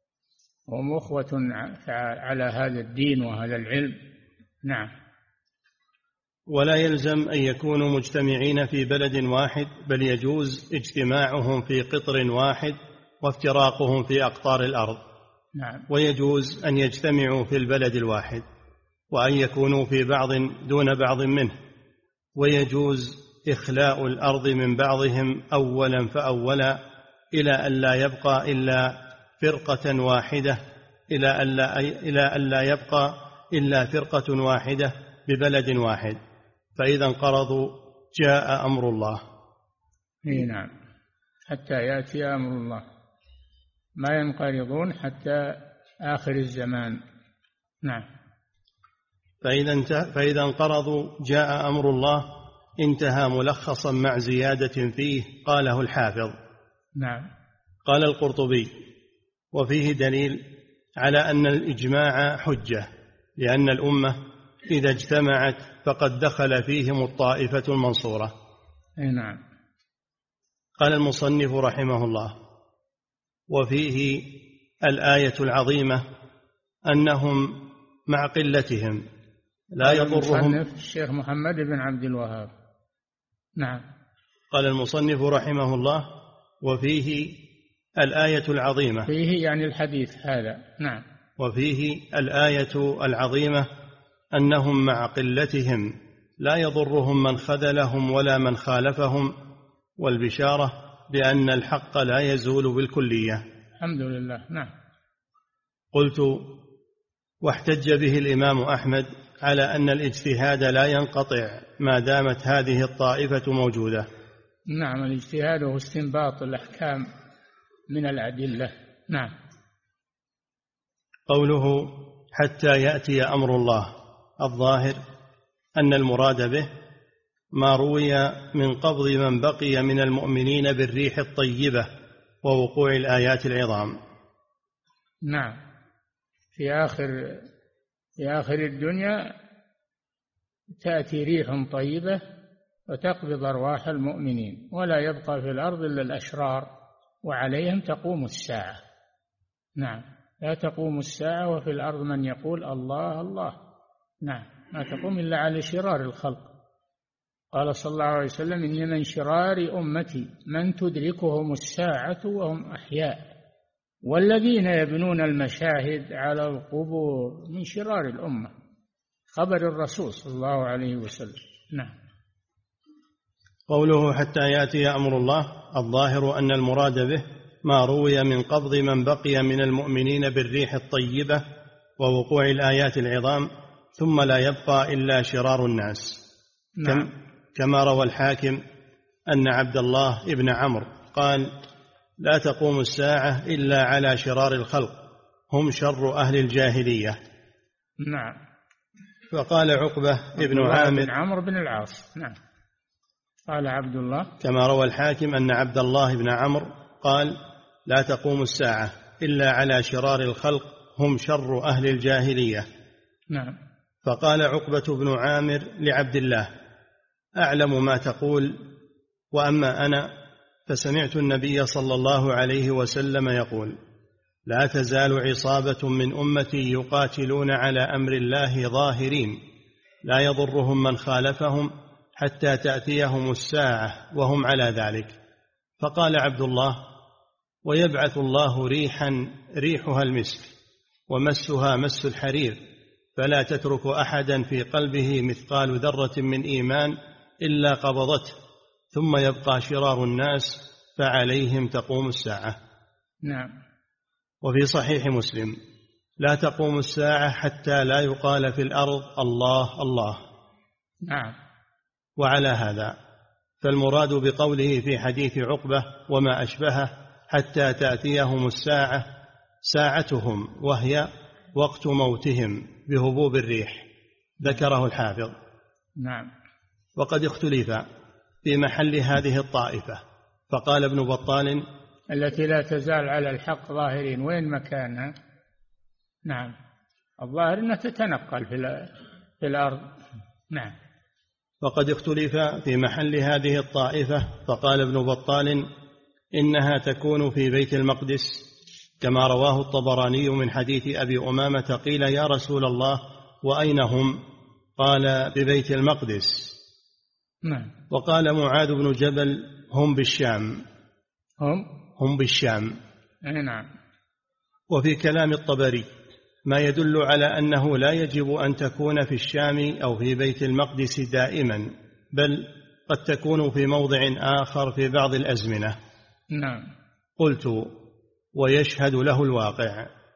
على هذا الدين وهذا العلم. نعم. ولا يلزم أن يكونوا مجتمعين في بلد واحد، بل يجوز اجتماعهم في قطر واحد وافتراقهم في أقطار الأرض. نعم. ويجوز أن يجتمعوا في البلد الواحد وأن يكونوا في بعض دون بعض منه، ويجوز إخلاء الأرض من بعضهم أولا فأولا إلى أن لا يبقى إلا فرقة واحدة إلى أن لا يبقى إلا فرقة واحدة ببلد واحد، فإذا انقرضوا جاء أمر الله. نعم، حتى يأتي أمر الله، ما ينقرضون حتى آخر الزمان. نعم. فإذا انقرضوا جاء أمر الله انتهى ملخصا مع زيادة فيه قاله الحافظ. نعم. قال القرطبي وفيه دليل على أن الإجماع حجة، لأن الأمة إذا اجتمعت فقد دخل فيهم الطائفة المنصورة. نعم. قال المصنف رحمه الله وفيه الآية العظيمة أنهم مع قلتهم لا يضرهم. الشيخ محمد بن عبد الوهاب. نعم. قال المصنف رحمه الله وفيه الآية العظيمة، فيه يعني الحديث هذا. نعم. وفيه الآية العظيمة أنهم مع قلتهم لا يضرهم من خذلهم ولا من خالفهم، والبشارة بأن الحق لا يزول بالكلية. الحمد لله. نعم. قلت واحتج به الإمام أحمد على أن الاجتهاد لا ينقطع ما دامت هذه الطائفة موجودة. نعم، الاجتهاد هو استنباط الأحكام من الأدلة. نعم. قوله حتى يأتي أمر الله، الظاهر أن المراد به ما روي من قبض من بقي من المؤمنين بالريح الطيبة ووقوع الآيات العظام. نعم، في آخر الدنيا تأتي ريح طيبة وتقبض أرواح المؤمنين، ولا يبقى في الأرض إلا الأشرار، وعليهم تقوم الساعة. نعم، لا تقوم الساعة وفي الأرض من يقول الله الله. نعم، ما تقوم إلا على شرار الخلق. قال صلى الله عليه وسلم إن من شرار أمتي من تدركهم الساعة وهم أحياء، والذين يبنون المشاهد على القبور من شرار الأمة. خبر الرسول صلى الله عليه وسلم. نعم. قوله حتى يأتي أمر الله، الظاهر أن المراد به ما روي من قبض من بقي من المؤمنين بالريح الطيبة ووقوع الآيات العظام، ثم لا يبقى إلا شرار الناس. نعم. كما روى الحاكم أن عبد الله ابن عمرو قال: لا تقوم الساعة إلا على شرار الخلق، هم شر أهل الجاهلية. نعم. فقال عقبة ابن عامر بن عمرو بن العاص. نعم. قال عبد الله. كما روى الحاكم أن عبد الله بن عمرو قال: لا تقوم الساعة إلا على شرار الخلق، هم شر أهل الجاهلية. نعم. فقال عقبة بن عامر لعبد الله: أعلم ما تقول، وأما أنا فسمعت النبي صلى الله عليه وسلم يقول: لا تزال عصابة من أمتي يقاتلون على أمر الله ظاهرين، لا يضرهم من خالفهم حتى تأتيهم الساعة وهم على ذلك. فقال عبد الله: ويبعث الله ريحا ريحها المسك ومسها مس الحرير، فلا تترك أحدا في قلبه مثقال ذرة من إيمان إلا قبضته، ثم يبقى شرار الناس فعليهم تقوم الساعة. نعم. وفي صحيح مسلم: لا تقوم الساعة حتى لا يقال في الأرض الله الله. نعم. وعلى هذا فالمراد بقوله في حديث عقبة وما أشبهه حتى تأتيهم الساعة ساعتهم، وهي وقت موتهم بهبوب الريح، ذكره الحافظ. نعم. وقد اختلف في محل هذه الطائفة، فقال ابن بطال: التي لا تزال على الحق ظاهرين، وين مكانها؟ نعم. الظاهر أنها تتنقل في الأرض. نعم. وقد اختلف في محل هذه الطائفة، فقال ابن بطال: إنها تكون في بيت المقدس، كما رواه الطبراني من حديث أبي أمامة قيل: يا رسول الله وأين هم؟ قال: ببيت المقدس. نعم. وقال معاذ بن جبل: هم بالشام. هم بالشام. نعم. وفي كلام الطبري ما يدل على أنه لا يجب أن تكون في الشام أو في بيت المقدس دائما، بل قد تكون في موضع آخر في بعض الأزمنة. نعم. قلت: ويشهد له الواقع.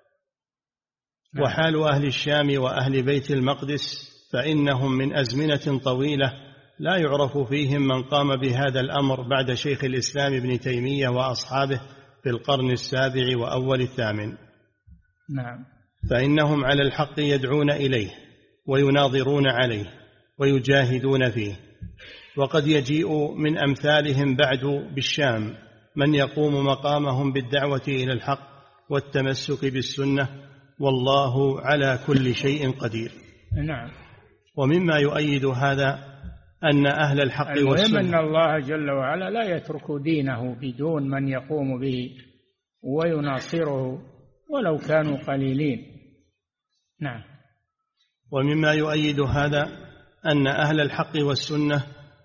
نعم. وحال أهل الشام وأهل بيت المقدس فإنهم من أزمنة طويلة لا يعرف فيهم من قام بهذا الأمر بعد شيخ الإسلام ابن تيمية وأصحابه في القرن السابع وأول الثامن. نعم. فإنهم على الحق يدعون إليه ويناظرون عليه ويجاهدون فيه. وقد يجيء من أمثالهم بعد بالشام من يقوم مقامهم بالدعوة إلى الحق والتمسك بالسنة، والله على كل شيء قدير. نعم. ومما يؤيد هذا أن أهل الحق والسنة، أن الله جل وعلا لا يترك دينه بدون من يقوم به ويناصره ولو كانوا قليلين. نعم. ومما يؤيد هذا أن أهل الحق والسنة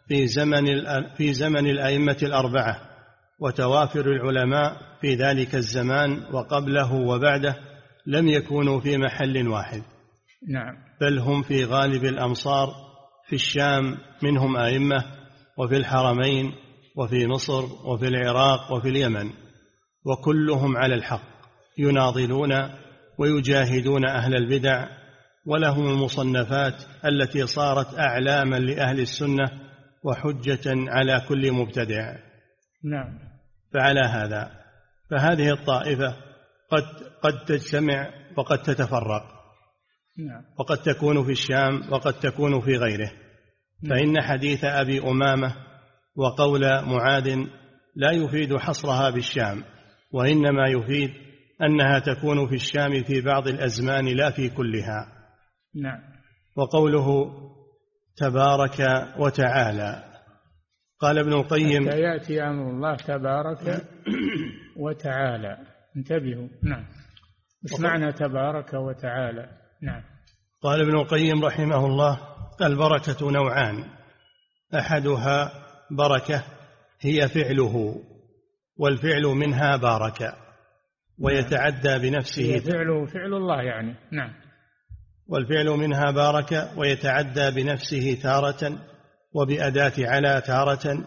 في زمن الأئمة الأربعة وتوافر العلماء في ذلك الزمان وقبله وبعده لم يكونوا في محل واحد. نعم. بل هم في غالب الأمصار، في الشام منهم أئمة، وفي الحرمين، وفي مصر، وفي العراق، وفي اليمن، وكلهم على الحق يناضلون ويجاهدون أهل البدع، ولهم المصنفات التي صارت أعلاما لأهل السنة وحجة على كل مبتدع. نعم. فعلى هذا فهذه الطائفة قد تجتمع وقد تتفرق. نعم. وقد تكون في الشام وقد تكون في غيره. فإن حديث أبي أمامة وقول معاذ لا يفيد حصرها بالشام، وإنما يفيد أنها تكون في الشام في بعض الأزمان لا في كلها. نعم. وقوله تبارك وتعالى، قال ابن القيم: حتى يأتي أمر الله تبارك وتعالى. انتبهوا. نعم. ايش معنى تبارك وتعالى؟ نعم. قال ابن القيم رحمه الله: البركة نوعان، أحدها بركة هي فعله، والفعل منها بارك ويتعدى بنفسه. هي فعله فعل الله يعني. نعم. والفعل منها بارك ويتعدى بنفسه تارة، وبأداة على تارة،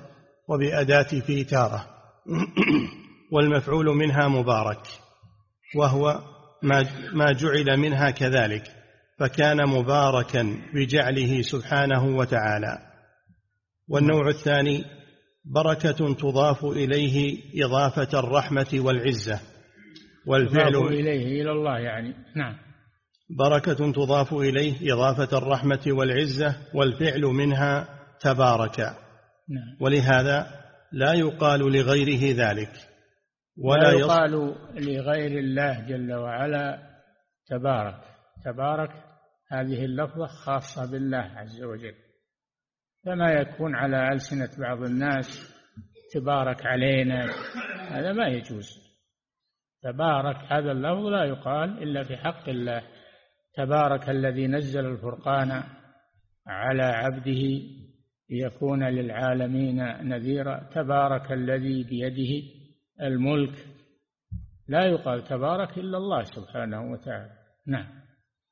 وبأداة في تارة. والمفعول منها مبارك، وهو ما جعل منها كذلك، فكان مباركا بجعله سبحانه وتعالى. والنوع الثاني بركة تضاف إليه إضافة الرحمة والعزة، والفعل إليه إلى الله يعني. نعم. بركة تضاف إليه إضافة الرحمة والعزة، والفعل منها تبارك. نعم. ولهذا لا يقال لغيره ذلك، ولا يقال لغير الله جل وعلا تبارك. تبارك هذه اللفظة خاصة بالله عز وجل، فما يكون على ألسنة بعض الناس تبارك علينا، هذا ما يجوز. تبارك هذا اللفظ لا يقال إلا في حق الله. تبارك الذي نزل الفرقان على عبده ليكون للعالمين نذيرا. تبارك الذي بيده الملك. لا يقال تبارك إلا الله سبحانه وتعالى. نعم.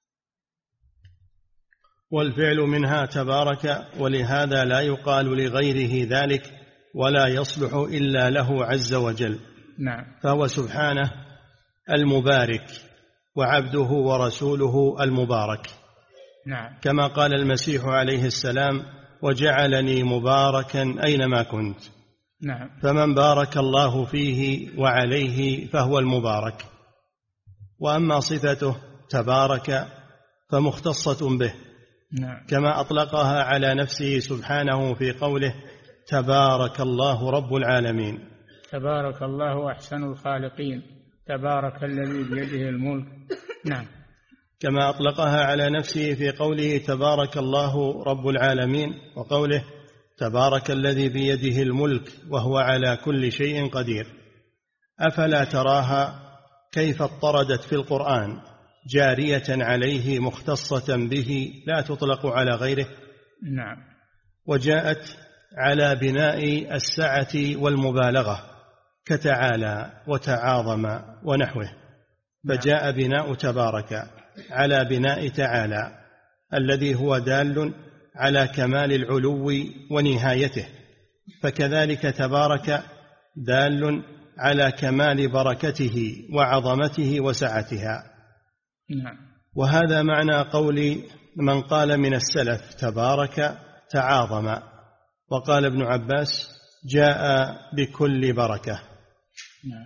والفعل منها تبارك، ولهذا لا يقال لغيره ذلك، ولا يصلح إلا له عز وجل. نعم. فهو سبحانه المبارك، وعبده ورسوله المبارك. نعم. كما قال المسيح عليه السلام: وجعلني مباركا أينما كنت. نعم. فمن بارك الله فيه وعليه فهو المبارك. وأما صفته تبارك فمختصة به. نعم. كما أطلقها على نفسه سبحانه في قوله: تبارك الله رب العالمين. تبارك الله أحسن الخالقين. تبارك الذي بيده الملك. نعم. كما أطلقها على نفسه في قوله: تبارك الله رب العالمين، وقوله: تبارك الذي بيده الملك وهو على كل شيء قدير. أفلا تراها كيف اضطردت في القرآن جارية عليه مختصة به لا تطلق على غيره؟ نعم. وجاءت على بناء السعة والمبالغة كتعالى وتعاظم ونحوه، فجاء بناء تبارك على بناء تعالى الذي هو دال على كمال العلو ونهايته، فكذلك تبارك دال على كمال بركته وعظمته وسعتها. نعم. وهذا معنى قول من قال من السلف: تبارك تعاظم. وقال ابن عباس: جاء بكل بركة. نعم.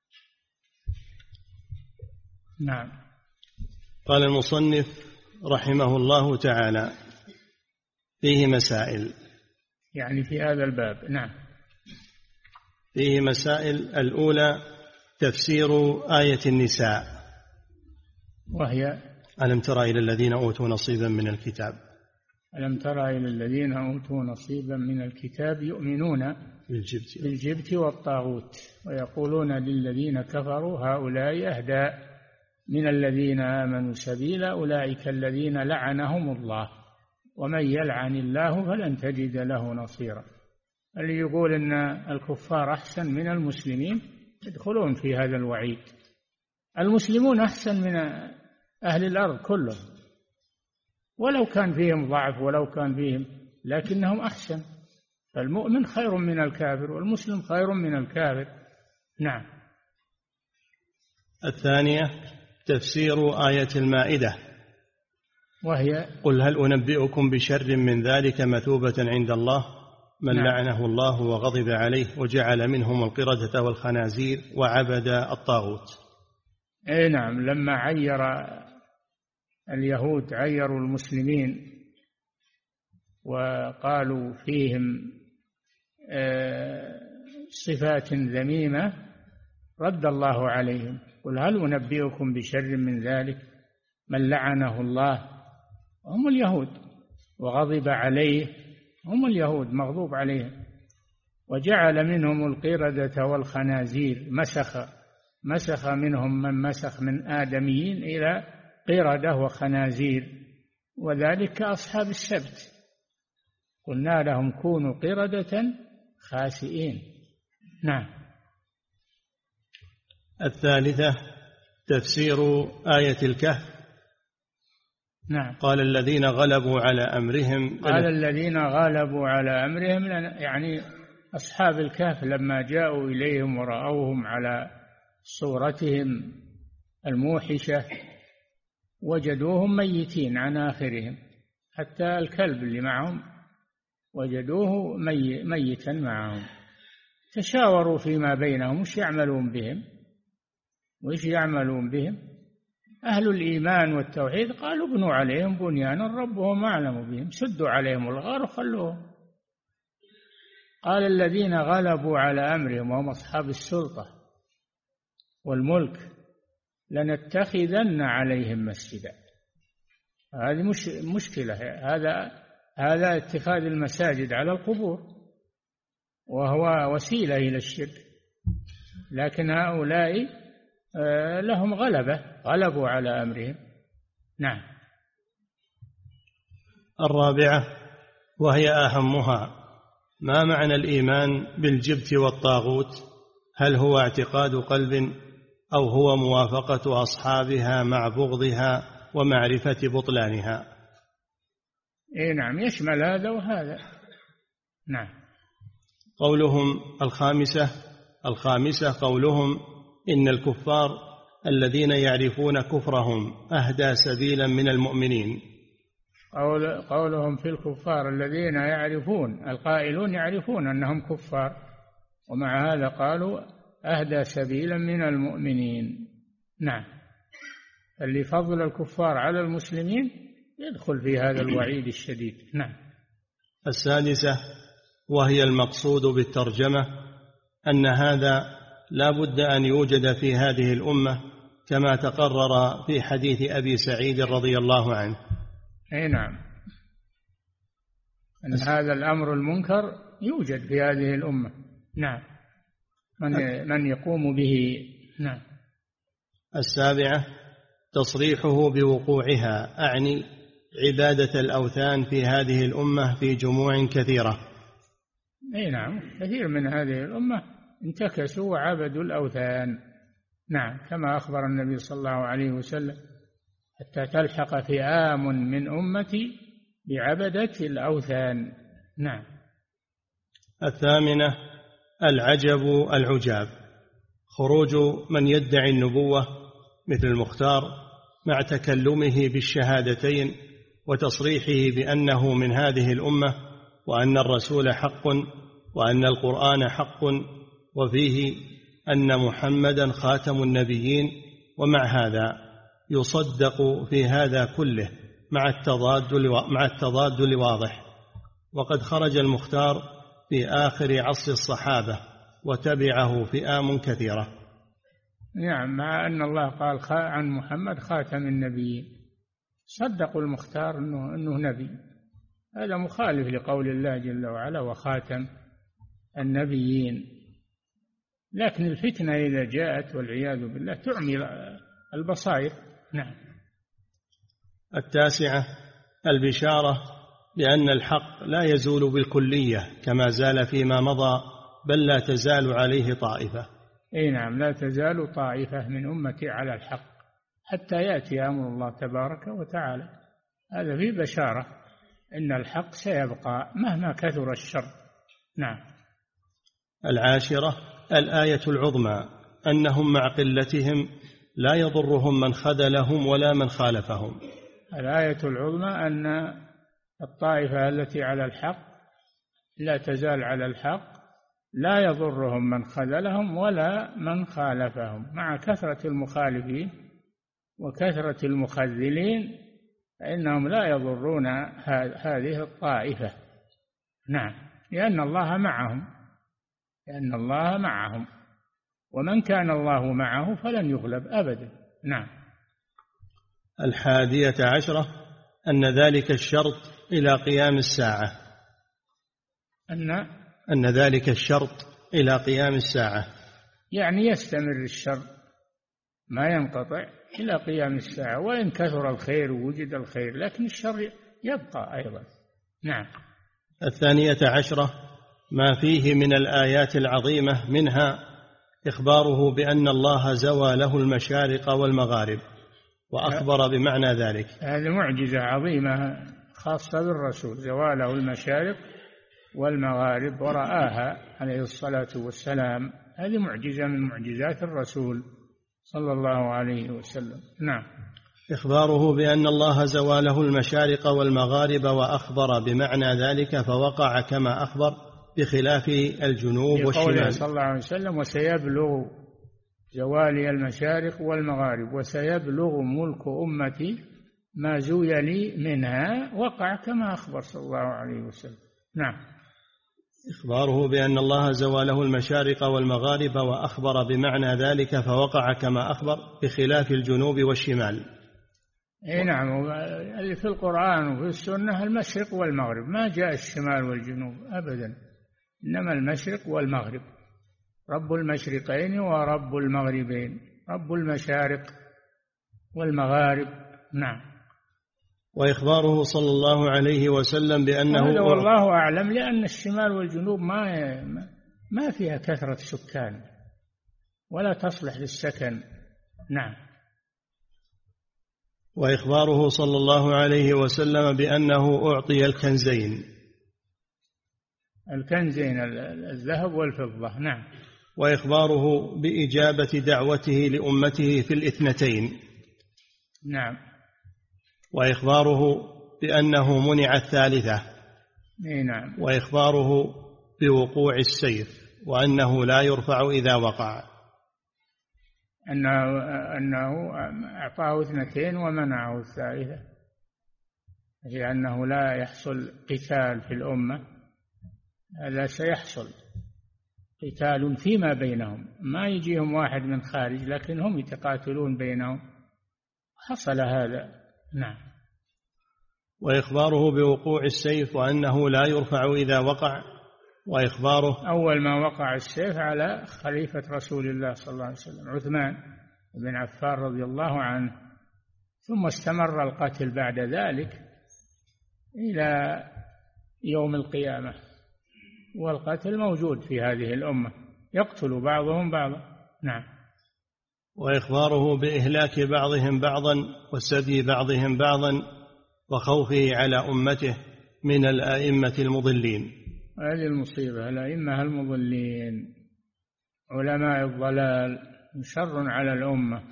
نعم. قال المصنف رحمه الله تعالى: فيه مسائل، يعني في هذا الباب. نعم. فيه مسائل. الأولى تفسير آية النساء، وهي: ألم تر إلى الذين أوتوا نصيبا من الكتاب. ألم تر إلى الذين أوتوا نصيبا من الكتاب يؤمنون بالجبت والطاغوت ويقولون للذين كفروا هؤلاء أهدى من الذين آمنوا سبيلا أولئك الذين لعنهم الله ومن يلعن الله فلن تجد له نصيرا. اللي يقول أن الكفار أحسن من المسلمين يدخلون في هذا الوعيد. المسلمون أحسن من أهل الأرض كلهم، ولو كان فيهم ضعف ولو كان فيهم، لكنهم أحسن. فالمؤمن خير من الكافر والمسلم خير من الكافر. نعم. الثانية تفسير آية المائدة، وهي: قل هل أنبئكم بشر من ذلك مثوبة عند الله من نعم. لعنه الله وغضب عليه وجعل منهم القردة والخنازير وعبد الطاغوت. أي نعم. لما عير اليهود عيروا المسلمين وقالوا فيهم صفات ذميمة رد الله عليهم: قل هل أنبئكم بشر من ذلك من لعنه الله هم اليهود وغضب عليه هم اليهود مغضوب عليهم وجعل منهم القردة والخنازير. مسخ منهم من مسخ من آدميين إلى قردة وخنازير، وذلك أصحاب السبت قلنا لهم كونوا قردة خاسئين. نعم. الثالثة تفسير آية الكهف. نعم. قال الذين غلبوا على أمرهم يعني أصحاب الكهف لما جاءوا إليهم ورأوهم على صورتهم الموحشة وجدوهم ميتين عن آخرهم، حتى الكلب اللي معهم وجدوه ميتا معهم. تشاوروا فيما بينهم وش يعملون بهم. أهل الإيمان والتوحيد قالوا ابنوا عليهم بنيانا ربهم أعلم بهم، سدوا عليهم الغار وخلوهم. قال الذين غلبوا على أمرهم وهم أصحاب السلطة والملك لنتخذن عليهم مسجدا. هذه مشكلة، هذا اتخاذ المساجد على القبور وهو وسيلة إلى الشرك. لكن هؤلاء لهم غلبوا على أمرهم. نعم. الرابعة وهي أهمها: ما معنى الإيمان بالجبت والطاغوت؟ هل هو اعتقاد قلب أو هو موافقة أصحابها مع بغضها ومعرفة بطلانها؟ نعم، يشمل هذا وهذا. نعم. قولهم الخامسة قولهم إن الكفار الذين يعرفون كفرهم أهدى سبيلا من المؤمنين. قولهم في الكفار الذين القائلون يعرفون أنهم كفار، ومع هذا قالوا أهدى سبيلا من المؤمنين. نعم. اللي فضل الكفار على المسلمين يدخل في هذا الوعيد الشديد. نعم. السادسة وهي المقصود بالترجمة أن هذا لا بد أن يوجد في هذه الأمة كما تقرر في حديث أبي سعيد رضي الله عنه. نعم، أن هذا الأمر المنكر يوجد في هذه الأمة. نعم، من يقوم به. نعم. السابعة تصريحه بوقوعها، أعني عبادة الأوثان في هذه الأمة في جموع كثيرة. نعم، كثير من هذه الأمة انتكسوا وعبدوا الأوثان. نعم، كما أخبر النبي صلى الله عليه وسلم: حتى تلحق فئام من أمتي بعبدة الأوثان. نعم. الثامنة العجاب خروج من يدعي النبوة مثل المختار مع تكلمه بالشهادتين وتصريحه بأنه من هذه الأمة وأن الرسول حق وأن القرآن حق وفيه أن محمدا خاتم النبيين، ومع هذا يصدق في هذا كله مع التضاد الواضح. وقد خرج المختار في آخر عصر الصحابة وتبعه فئام كثيرة. نعم، مع أن الله قال عن محمد خاتم النبيين، صدقوا المختار أنه نبي. هذا مخالف لقول الله جل وعلا: وخاتم النبيين. لكن الفتنة إذا جاءت والعياذ بالله تعمي البصائر. نعم. التاسعة البشارة بأن الحق لا يزول بالكلية كما زال فيما مضى، بل لا تزال عليه طائفة. نعم، لا تزال طائفة من أمتي على الحق حتى يأتي أمر الله تبارك وتعالى. هذا فيه بشارة إن الحق سيبقى مهما كثر الشر. نعم. العاشرة الآية العظمى أنهم مع قلتهم لا يضرهم من خذلهم ولا من خالفهم. الآية العظمى أن الطائفة التي على الحق لا تزال على الحق، لا يضرهم من خذلهم ولا من خالفهم. مع كثرة المخالفين وكثرة المخذلين فإنهم لا يضرون هذه الطائفة. نعم، لأن الله معهم، ومن كان الله معه فلن يغلب أبدا. نعم. 11 أن ذلك الشرط إلى قيام الساعة. أن ذلك الشرط إلى قيام الساعة، يعني يستمر الشر ما ينقطع إلى قيام الساعة، وإن كثر الخير ووجد الخير لكن الشر يبقى أيضا. نعم. 12 ما فيه من الآيات العظيمة، منها إخباره بأن الله زوى له المشارق والمغارب وأخبر بمعنى ذلك. هذه معجزة عظيمة خاصة بالرسول، زوى له المشارق والمغارب ورآها عليه الصلاة والسلام. هذه معجزة من معجزات الرسول صلى الله عليه وسلم. نعم. إخباره بأن الله زوى له المشارق والمغارب وأخبر بمعنى ذلك فوقع كما أخبر بخلاف الجنوب والشمال. صلى الله عليه وسلم: وسيبلغ زوالي المشارق والمغارب وسيبلغ ملك أمتي ما زوي لي منها. وقع كما أخبر صلى الله عليه وسلم. نعم. إخباره بأن الله زوى له المشارق والمغارب وأخبر بمعنى ذلك فوقع كما أخبر بخلاف الجنوب والشمال. نعم. اللي في القرآن وفي السنة المشرق والمغرب، ما جاء الشمال والجنوب أبدا، إنما المشرق والمغرب، رب المشرقين ورب المغربين، رب المشارق والمغارب. نعم. وإخباره صلى الله عليه وسلم بأنه هذا والله أعلم، لأن الشمال والجنوب ما فيها كثرة سكان ولا تصلح للسكن. نعم. وإخباره صلى الله عليه وسلم بأنه أعطي الكنزين الذهب والفضة. نعم. وإخباره بإجابة دعوته لأمته في الاثنتين. نعم. وإخباره بأنه منع الثالثة. نعم. وإخباره بوقوع السيف وأنه لا يرفع إذا وقع، أنه أعطاه 2 ومنعه الثالثة، لأنه لا يحصل قتال في الأمة. هذا سيحصل قتال فيما بينهم، ما يجيهم واحد من خارج، لكن هم يتقاتلون بينهم. حصل هذا. نعم. وإخباره بوقوع السيف وأنه لا يرفع إذا وقع. وإخباره أول ما وقع السيف على خليفة رسول الله صلى الله عليه وسلم عثمان بن عفان رضي الله عنه، ثم استمر القتل بعد ذلك إلى يوم القيامة، والقتل موجود في هذه الأمة، يقتل بعضهم بعضا. نعم. وإخباره بإهلاك بعضهم بعضا وسدي بعضهم بعضا وخوفه على أمته من الأئمة المضلين. هذه المصيبة، الأئمة المضلين علماء الضلال شر على الأمة،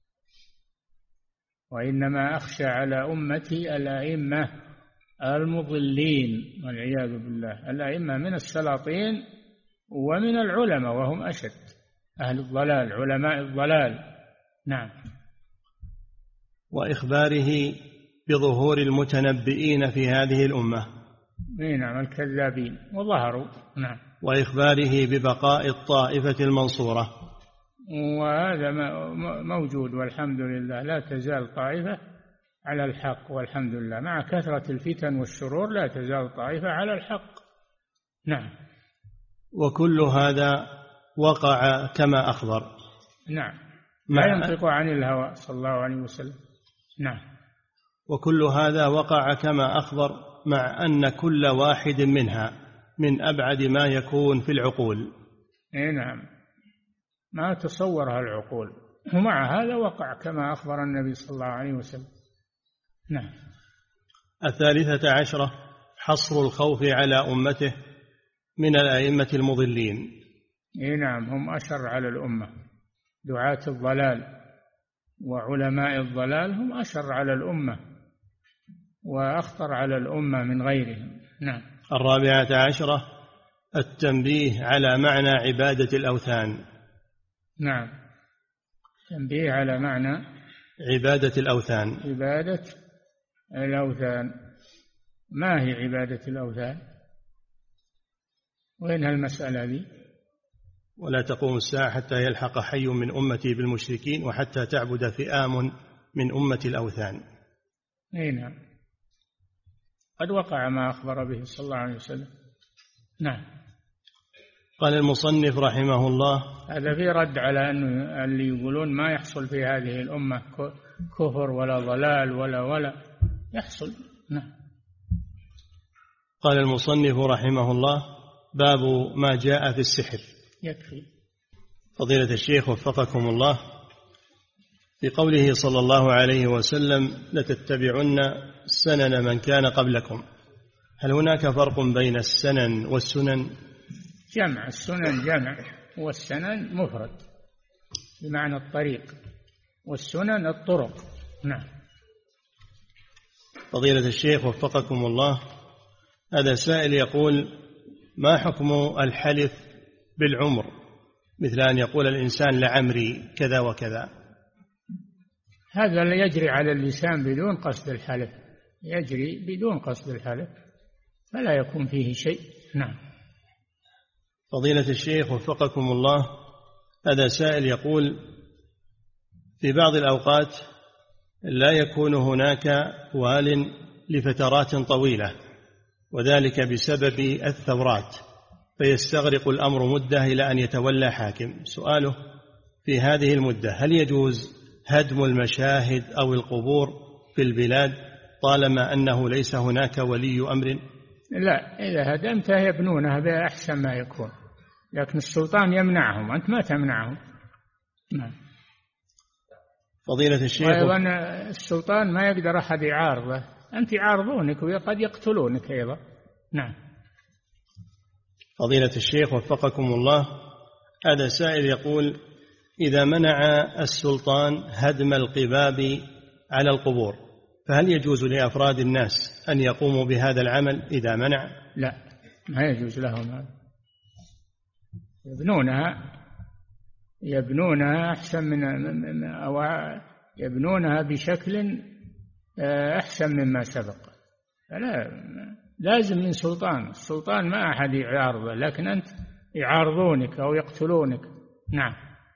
وإنما أخشى على أمتي الأئمة المضلين والعياذ بالله. الأئمة من السلاطين ومن العلماء، وهم أشد أهل الضلال، علماء الضلال. نعم. وإخباره بظهور المتنبئين في هذه الأمة. نعم، الكذابين وظهروا. نعم. وإخباره ببقاء الطائفة المنصورة، وهذا موجود والحمد لله، لا تزال طائفة على الحق والحمد لله، مع كثرة الفتن والشرور لا تزال طائفة على الحق. نعم. وكل هذا وقع كما أخبر. نعم. لا ينطق عن الهوى صلى الله عليه وسلم. نعم. وكل هذا وقع كما أخبر، مع أن كل واحد منها من أبعد ما يكون في العقول. نعم، ما تصورها العقول، ومع هذا وقع كما أخبر النبي صلى الله عليه وسلم. نعم. 13 حصر الخوف على أمته من الأئمة المضلين. نعم، هم أشر على الأمة، دعاة الضلال وعلماء الضلال هم أشر على الأمة وأخطر على الأمة من غيرهم. نعم. 14 التنبيه على معنى عبادة الأوثان. نعم، تنبيه على معنى عبادة الأوثان. عبادة الأوثان. ما هي عبادة الأوثان؟ وين هالمسألة دي؟ ولا تقوم الساعة حتى يلحق حي من أمتي بالمشركين وحتى تعبد فئام من أمة الأوثان. نعم، قد وقع ما أخبر به صلى الله عليه وسلم. نعم. قال المصنف رحمه الله: هذا في رد على أن اللي يقولون ما يحصل في هذه الأمة كفر ولا ضلال ولا يحصل. نعم. قال المصنف رحمه الله: باب ما جاء في السحر. يكفي. فضيلة الشيخ وفقكم الله، في قوله صلى الله عليه وسلم: لتتبعن سنن من كان قبلكم، هل هناك فرق بين السنن والسنن؟ جمع، السنن جمع، والسنن مفرد بمعنى الطريق، والسنن الطرق. نعم. فضيلة الشيخ وفقكم الله، هذا سائل يقول: ما حكم الحلف بالعمر، مثل أن يقول الإنسان لعمري كذا وكذا؟ هذا لا يجري على اللسان بدون قصد الحلف، يجري بدون قصد الحلف، فلا يكون فيه شيء. نعم. فضيلة الشيخ وفقكم الله، هذا سائل يقول: في بعض الأوقات لا يكون هناك وال لفترات طويلة، وذلك بسبب الثورات، فيستغرق الأمر مدة إلى أن يتولى حاكم. سؤاله: في هذه المدة هل يجوز هدم المشاهد أو القبور في البلاد طالما أنه ليس هناك ولي أمر؟ لا، إذا هدمتها يبنونها بأحسن ما يكون، لكن السلطان يمنعهم، أنت ما تمنعهم. نعم. فضيلة الشيخ، وأيضا السلطان ما يقدر أحد يعارضه، أنت يعارضونك وقد يقتلونك أيضا. نعم. فضيلة الشيخ وفقكم الله، هذا سائل يقول: إذا منع السلطان هدم القباب على القبور، فهل يجوز لأفراد الناس أن يقوموا بهذا العمل إذا منع؟ لا، ما يجوز لهم هذا. يبنونها أحسن أو يبنونها بشكل أحسن مما سبق. فلا، لازم من سلطان، السلطان ما أحد يعارضه، لكن أنت يعارضونك أو يقتلونك. نعم.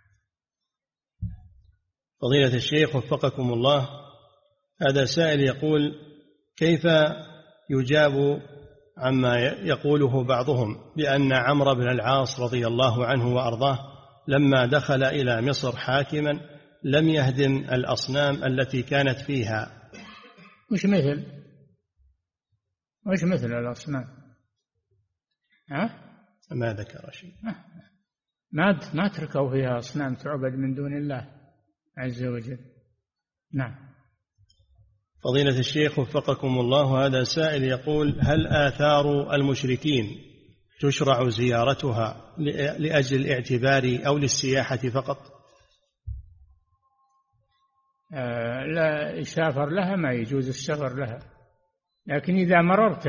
فضيلة الشيخ وفقكم الله، هذا سائل يقول: كيف يجاب عما يقوله بعضهم بأن عمرو بن العاص رضي الله عنه وأرضاه لما دخل إلى مصر حاكما لم يهدم الأصنام التي كانت فيها؟ وش مثل الأصنام؟ ما ذكر شيء. ما تركوا فيها أصنام تعبد من دون الله عز وجل. نعم. فضيلة الشيخ وفقكم الله، هذا سائل يقول: هل آثار المشركين تشرع زيارتها لأجل الاعتبار أو للسياحة فقط؟ لا، يسافر لها، ما يجوز السفر لها، لكن إذا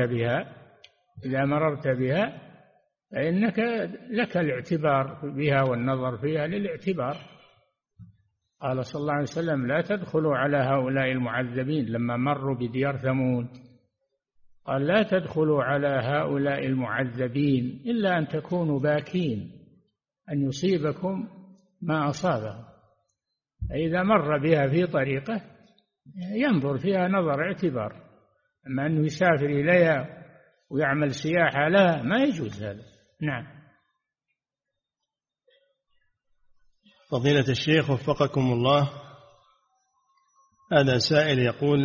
مررت بها فإنك لك الاعتبار بها والنظر فيها للاعتبار. قال صلى الله عليه وسلم: لا تدخلوا على هؤلاء المعذبين، لما مروا بديار ثمود قال: لا تدخلوا على هؤلاء المعذبين إلا أن تكونوا باكين أن يصيبكم ما أصابهم. فإذا مر بها في طريقه ينظر فيها نظر اعتبار، أما أنه يسافر إليها ويعمل سياحة لا، ما يجوز هذا. نعم. فضيلة الشيخ وفقكم الله، هذا سائل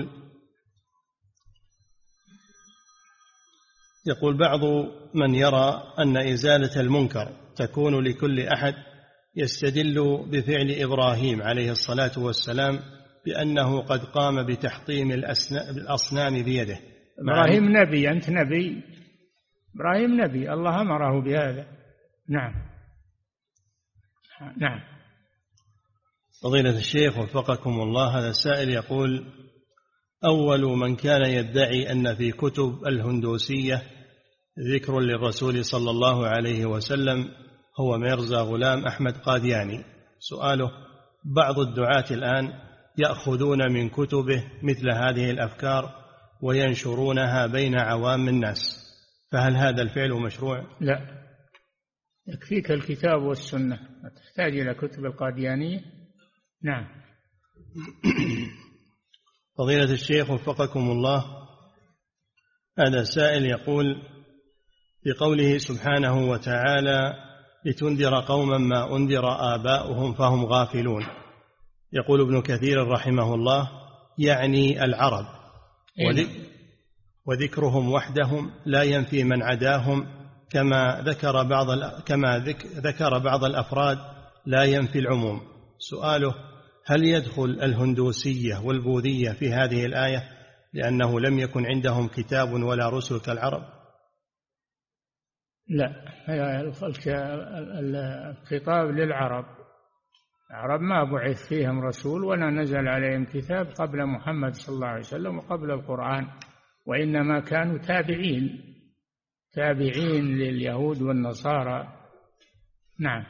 يقول بعض من يرى أن إزالة المنكر تكون لكل أحد يستدل بفعل إبراهيم عليه الصلاة والسلام بأنه قد قام بتحطيم الأصنام بيده. إبراهيم نبي، أنت نبي؟ إبراهيم نبي، الله أمره بهذا. نعم. فضيلة الشيخ وفقكم الله، هذا السائل يقول: أول من كان يدعي أن في كتب الهندوسية ذكر للرسول صلى الله عليه وسلم هو ميرزا غلام أحمد قادياني. سؤاله: بعض الدعاة الآن يأخذون من كتبه مثل هذه الأفكار وينشرونها بين عوام الناس، فهل هذا الفعل مشروع؟ لا، يكفيك الكتاب والسنة، لا تحتاج إلى كتب القاديانية. نعم. فضيلة الشيخ وفقكم الله، هذا سائل يقول: بقوله سبحانه وتعالى: لتنذر قوما ما أنذر آباؤهم فهم غافلون، يقول ابن كثير رحمه الله: يعني العرب، وذكرهم وحدهم لا ينفي من عداهم، كما ذكر بعض الأفراد لا ينفي العموم. سؤاله: هل يدخل الهندوسية والبوذية في هذه الآية؟ لأنه لم يكن عندهم كتاب ولا رسل كالعرب؟ لا، الخطاب للعرب. العرب ما بعث فيهم رسول ولا نزل عليهم كتاب قبل محمد صلى الله عليه وسلم وقبل القرآن، وإنما كانوا تابعين لليهود والنصارى. نعم،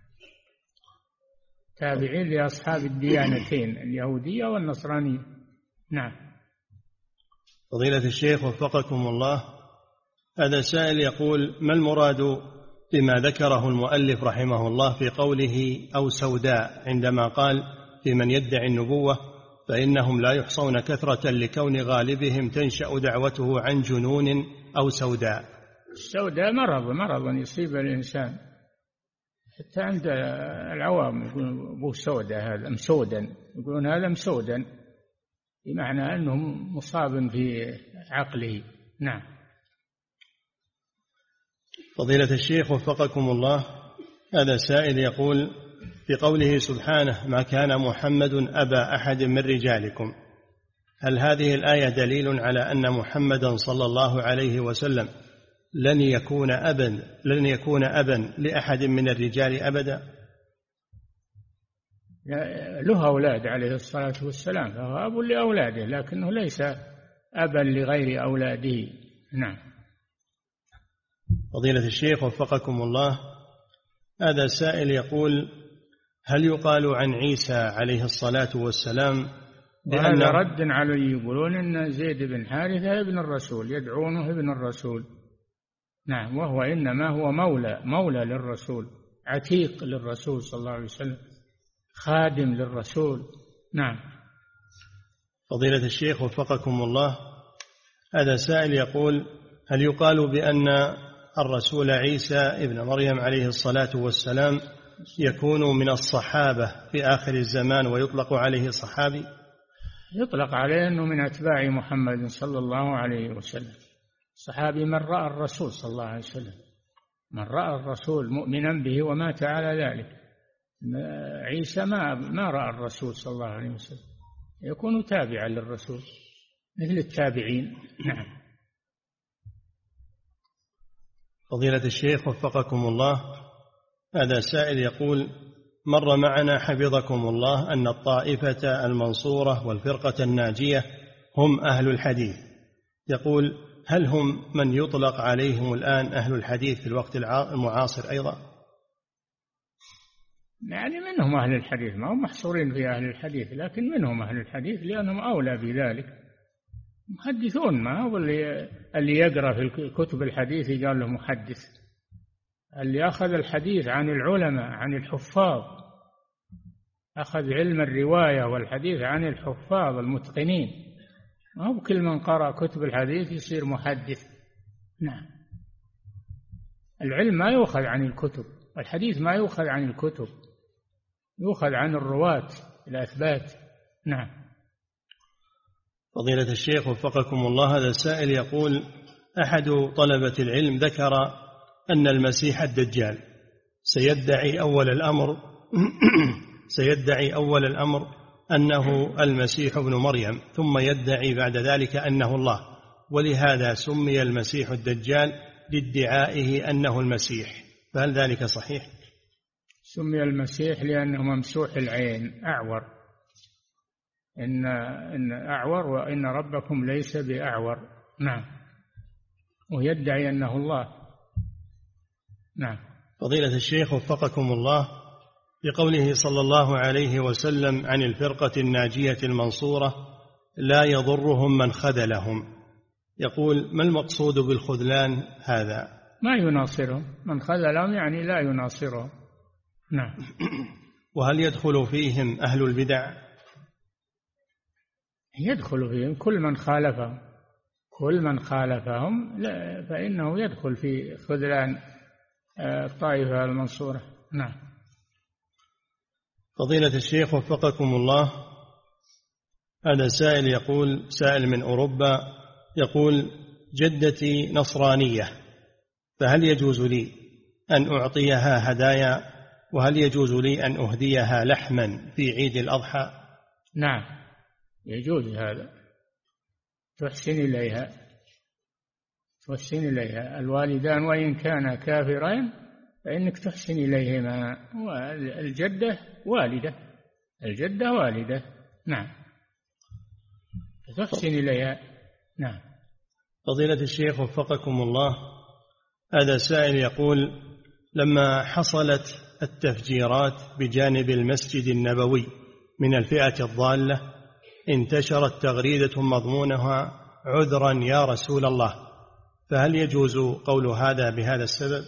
تابعين لأصحاب الديانتين اليهودية والنصرانية. نعم. فضيلة الشيخ وفقكم الله، هذا سائل يقول: ما المراد بما ذكره المؤلف رحمه الله في قوله أو سوداء عندما قال في من يدعي النبوة فإنهم لا يحصون كثرة لكون غالبهم تنشأ دعوته عن جنون أو سوداء؟ السوداء مرض يصيب الإنسان، حتى عند العوام يقولون أبوه سوداء، هذا مسودا، يقولون هذا مسودا، بمعنى أنه مصاب في عقله. نعم. فضيلة الشيخ وفقكم الله، هذا سائل يقول في قوله سبحانه: ما كان محمد أبا أحد من رجالكم، هل هذه الآية دليل على أن محمدا صلى الله عليه وسلم لن يكون أبا لأحد من الرجال أبدا؟ له أولاد عليه الصلاة والسلام، فهو أب لأولاده، لكنه ليس أبا لغير أولاده. نعم. فضيلة الشيخ وفقكم الله، هذا سائل يقول: هل يقال عن عيسى عليه الصلاة والسلام وهذا رد على يقولون إن زيد بن حارثة ابن الرسول، يدعونه ابن الرسول. نعم، وهو إنما هو مولى للرسول، عتيق للرسول صلى الله عليه وسلم، خادم للرسول. نعم. فضيلة الشيخ وفقكم الله، هذا سائل يقول: هل يقال بأن الرسول عيسى ابن مريم عليه الصلاة والسلام يكون من الصحابة في آخر الزمان ويطلق عليه صحابي؟ يطلق عليه أنه من أتباع محمد صلى الله عليه وسلم. صحابي من رأى الرسول صلى الله عليه وسلم، من رأى الرسول مؤمنا به ومات على ذلك. عيسى ما رأى الرسول صلى الله عليه وسلم، يكون تابعا للرسول مثل التابعين. نعم. فضيلة الشيخ وفقكم الله، هذا سائل يقول: مر معنا حفظكم الله أن الطائفة المنصورة والفرقة الناجية هم أهل الحديث، يقول: هل هم من يطلق عليهم الآن أهل الحديث في الوقت المعاصر أيضا؟ يعني منهم أهل الحديث، ما هم محصورين في أهل الحديث، لكن منهم أهل الحديث لأنهم أولى بذلك. محدثون، ما هو اللي يقرأ في كتب الحديث قال له محدث، اللي أخذ الحديث عن العلماء عن الحفاظ، أخذ علم الرواية والحديث عن الحفاظ المتقنين، ما هو كل من قرأ كتب الحديث يصير محدث. نعم. العلم ما يؤخذ عن الكتب، والحديث ما يؤخذ عن الكتب، يؤخذ عن الرواة الأثبات. نعم. فضيلة الشيخ وفقكم الله، هذا السائل يقول: أحد طلبة العلم ذكر أن المسيح الدجال سيدعي أول الأمر أنه المسيح ابن مريم، ثم يدعي بعد ذلك أنه الله، ولهذا سمي المسيح الدجال لادعائه أنه المسيح، فهل ذلك صحيح؟ سمي المسيح لأنه ممسوح العين، أعور، إن أعور وإن ربكم ليس بأعور. نعم. ويدعي أنه الله. نعم. فضيلة الشيخ وفقكم الله، بقوله صلى الله عليه وسلم عن الفرقة الناجية المنصورة: لا يضرهم من خذلهم، يقول: ما المقصود بالخذلان هذا؟ ما يناصرهم، من خذلهم يعني لا يناصرهم. نعم. وهل يدخل فيهم أهل البدع؟ يدخل فيهم كل من خالفهم فإنه يدخل في خذلان الطائفة المنصورة. نعم. فضيلة الشيخ وفقكم الله، هذا سائل يقول، سائل من أوروبا، يقول: جدتي نصرانية، فهل يجوز لي أن أعطيها هدايا، وهل يجوز لي أن أهديها لحما في عيد الأضحى؟ نعم، يجوز هذا. تحسن إليها الوالدان وإن كانا كافرين فإنك تحسن إليهما. والجدة والدة نعم تحسن إليها. نعم. فضيلة الشيخ وفقكم الله، هذا سائل يقول: لما حصلت التفجيرات بجانب المسجد النبوي من الفئة الضالة انتشرت تغريدة مضمونها: عذرا يا رسول الله، فهل يجوز قول هذا بهذا السبب؟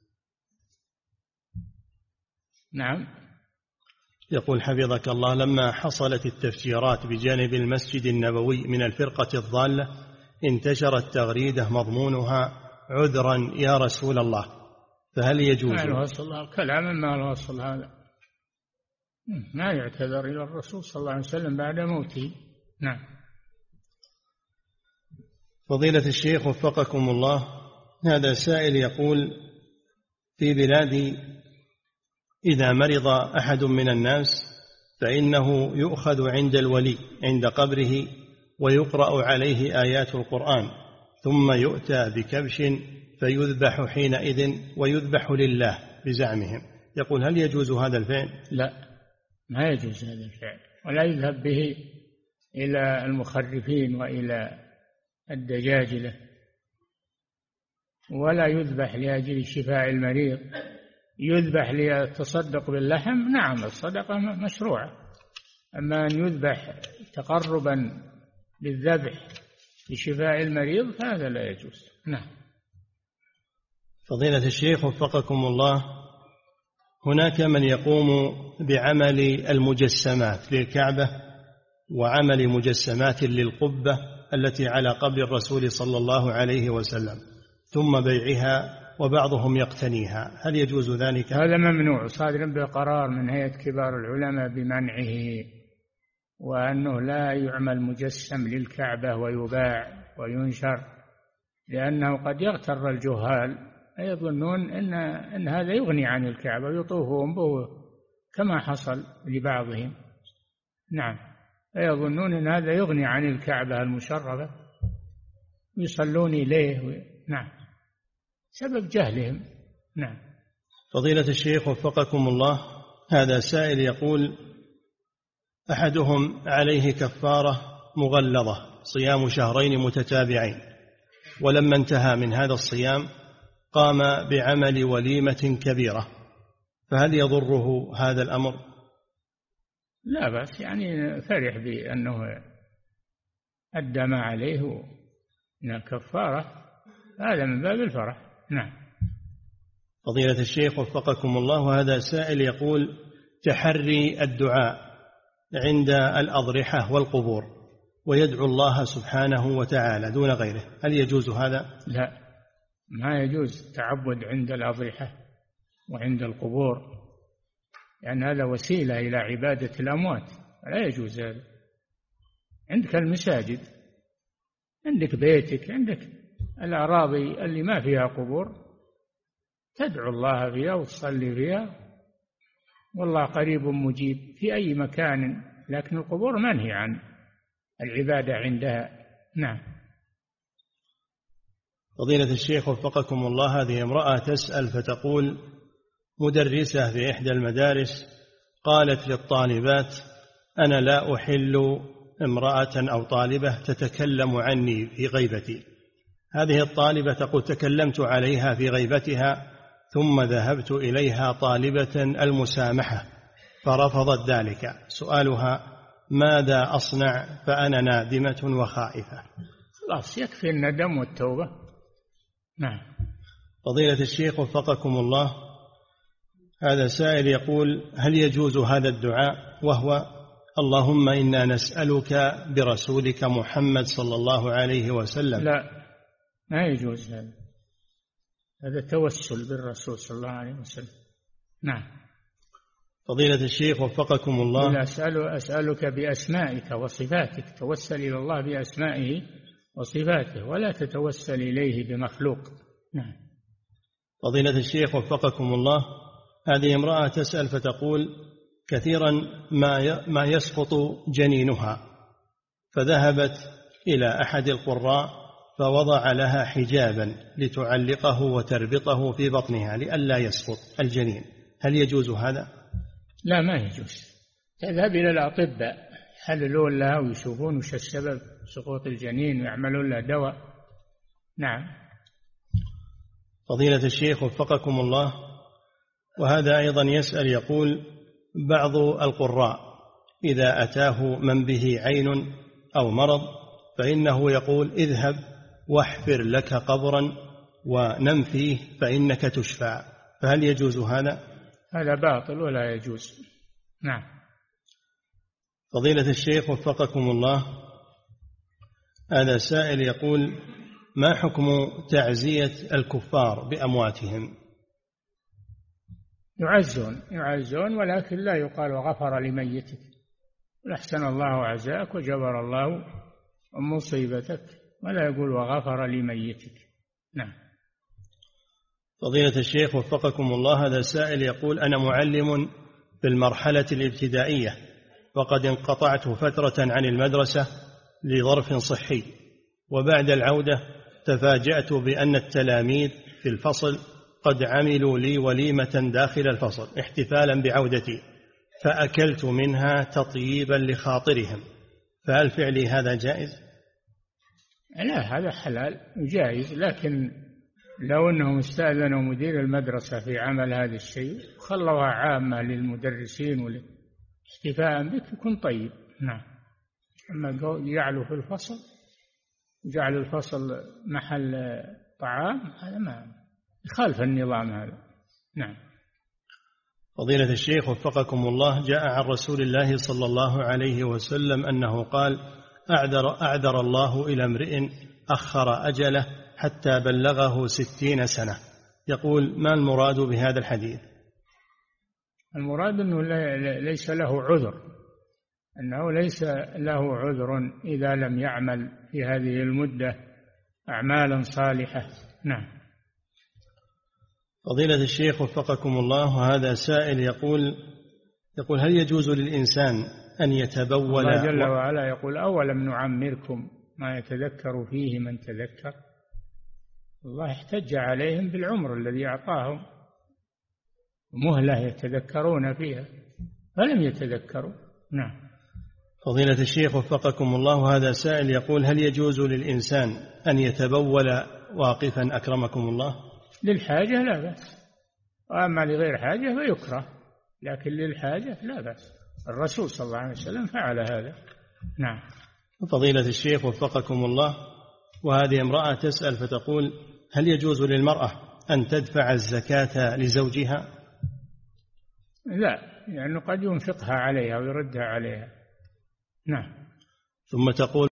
نعم. يقول حفظك الله: لما حصلت التفجيرات بجانب المسجد النبوي من الفرقة الضالة انتشرت تغريدة مضمونها: عذرا يا رسول الله، فهل يجوز؟ ما له أصل الله، كلام ما له أصل، هذا ما يعتذر إلى الرسول صلى الله عليه وسلم بعد موته. نعم. فضيلة الشيخ وفقكم الله، هذا سائل يقول: في بلادي إذا مرض أحد من الناس فإنه يؤخذ عند الولي عند قبره ويقرأ عليه آيات القرآن، ثم يؤتى بكبش فيذبح حينئذ ويذبح لله بزعمهم. يقول: هل يجوز هذا الفعل؟ لا، ما يجوز هذا الفعل، ولا يذهب به إلى المخرفين وإلى الدجاجلة، ولا يذبح لأجل شفاء المريض. يذبح ليتصدق باللحم، نعم الصدقة مشروعة، أما أن يذبح تقربا بالذبح لشفاء المريض فهذا لا يجوز. نعم. فضيلة الشيخ وفقكم الله، هناك من يقوم بعمل المجسمات للكعبة وعمل مجسمات للقبة التي على قبر الرسول صلى الله عليه وسلم ثم بيعها وبعضهم يقتنيها، هل يجوز ذلك؟ هذا ممنوع، صادر بقرار من هيئة كبار العلماء بمنعه، وأنه لا يعمل مجسم للكعبة ويباع وينشر، لأنه قد يغتر الجهال يظنون أن هذا يغني عن الكعبة ويطوفون به كما حصل لبعضهم. نعم، يظنون أن هذا يغني عن الكعبة المشرفة يصلون إليه. نعم، سبب جهلهم. نعم. فضيلة الشيخ وفقكم الله، هذا سائل يقول: أحدهم عليه كفارة مغلظة صيام شهرين متتابعين، ولما انتهى من هذا الصيام قام بعمل وليمة كبيرة، فهل يضره هذا الأمر؟ لا بأس، يعني فرح بأنه أدى ما عليه من الكفارة، هذا من باب الفرح. نعم. فضيلة الشيخ وفقكم الله، هذا سائل يقول: تحري الدعاء عند الأضرحة والقبور ويدعو الله سبحانه وتعالى دون غيره، هل يجوز هذا؟ لا، ما يجوز التعبد عند الأضرحة وعند القبور، لأن هذا وسيلة إلى عبادة الأموات، لا يجوز هذا. عندك المساجد، عندك بيتك، عندك الأراضي اللي ما فيها قبور تدعو الله فيها وتصلي فيها، والله قريب مجيب في أي مكان، لكن القبور منهي عن العبادة عندها. نعم. فضيلة الشيخ وفقكم الله، هذه امرأة تسأل فتقول: مدرسة في إحدى المدارس قالت للطالبات: أنا لا أحل امرأة أو طالبة تتكلم عني في غيبتي. هذه الطالبة تقول: تكلمت عليها في غيبتها ثم ذهبت إليها طالبة المسامحة فرفضت ذلك. سؤالها: ماذا أصنع فأنا نادمة وخائفة؟ خلاص، يكفي الندم والتوبة. نعم. فضيلة الشيخ وفقكم الله، هذا سائل يقول: هل يجوز هذا الدعاء وهو: اللهم إنا نسألك برسولك محمد صلى الله عليه وسلم؟ لا، ما يجوز هذا توسل بالرسول صلى الله عليه وسلم. نعم. فضيلة الشيخ وفقكم الله، أسألك بأسمائك وصفاتك، توسل إلى الله بأسمائه وصفاته ولا تتوسل إليه بمخلوق. نعم. فضيلة الشيخ وفقكم الله، هذه امرأة تسأل فتقول: كثيرا ما يسقط جنينها، فذهبت إلى أحد القراء فوضع لها حجابا لتعلقه وتربطه في بطنها لئلا يسقط الجنين، هل يجوز هذا؟ لا، ما يجوز. تذهب إلى الأطباء يحللون لها ويشوفون وش السبب سقوط الجنين ويعملون لها دواء. نعم. فضيلة الشيخ وفقكم الله، وهذا أيضا يسأل يقول: بعض القراء إذا أتاه من به عين أو مرض فإنه يقول: اذهب واحفر لك قبرا ونم فيه فإنك تشفع، فهل يجوز هذا؟ هذا باطل ولا يجوز. نعم. فضيلة الشيخ وفقكم الله، هذا سائل يقول: ما حكم تعزية الكفار بأمواتهم؟ يعزون ولكن لا يقال غفر لميتك، أحسن الله عزاك وجبر الله مصيبتك، ولا يقول وغفر لميتك. نعم. فضيلة الشيخ وفقكم الله، هذا سائل يقول: أنا معلم في المرحلة الابتدائية وقد انقطعت فترة عن المدرسة لظرف صحي، وبعد العودة تفاجأت بأن التلاميذ في الفصل قد عملوا لي وليمة داخل الفصل احتفالا بعودتي، فأكلت منها تطييبا لخاطرهم، فهل فعلي هذا جائز؟ لا، هذا حلال جائز، لكن لو أنهم استأذنوا مدير المدرسة في عمل هذا الشيء خلوها عامة للمدرسين والاحتفاء بك يكون طيب. نعم. أما يجعلوا في الفصل، جعلوا الفصل محل طعام، هذا ما يخالف النظام هذا. نعم. فضيلة الشيخ وفقكم الله، جاء عن رسول الله صلى الله عليه وسلم أنه قال: أعذر الله إلى امرئ أخر أجله حتى بلغه 60 سنة. يقول: ما المراد بهذا الحديث؟ المراد أنه ليس له عذر، أنه ليس له عذر إذا لم يعمل في هذه المدة أعمالا صالحة. نعم. فضيلة الشيخ وفقكم الله، وهذا سائل يقول: هل يجوز للإنسان أن يتبول؟ الله جل وعلا يقول: أولم نعمركم ما يتذكر فيه من تذكر. الله احتج عليهم بالعمر الذي أعطاهم مهلة يتذكرون فيها فلم يتذكروا. نعم. فضيلة الشيخ وفقكم الله، وهذا سائل يقول: هل يجوز للإنسان أن يتبول واقفا أكرمكم الله؟ للحاجة لا بأس، وأما لغير حاجة فيكره، لكن للحاجة لا بأس. الرسول صلى الله عليه وسلم فعل هذا. نعم. فضيلة الشيخ وفقكم الله، وهذه امرأة تسأل فتقول: هل يجوز للمرأة أن تدفع الزكاة لزوجها؟ لا، لأنه قد ينفقها عليها ويردها عليها. نعم. ثم تقول: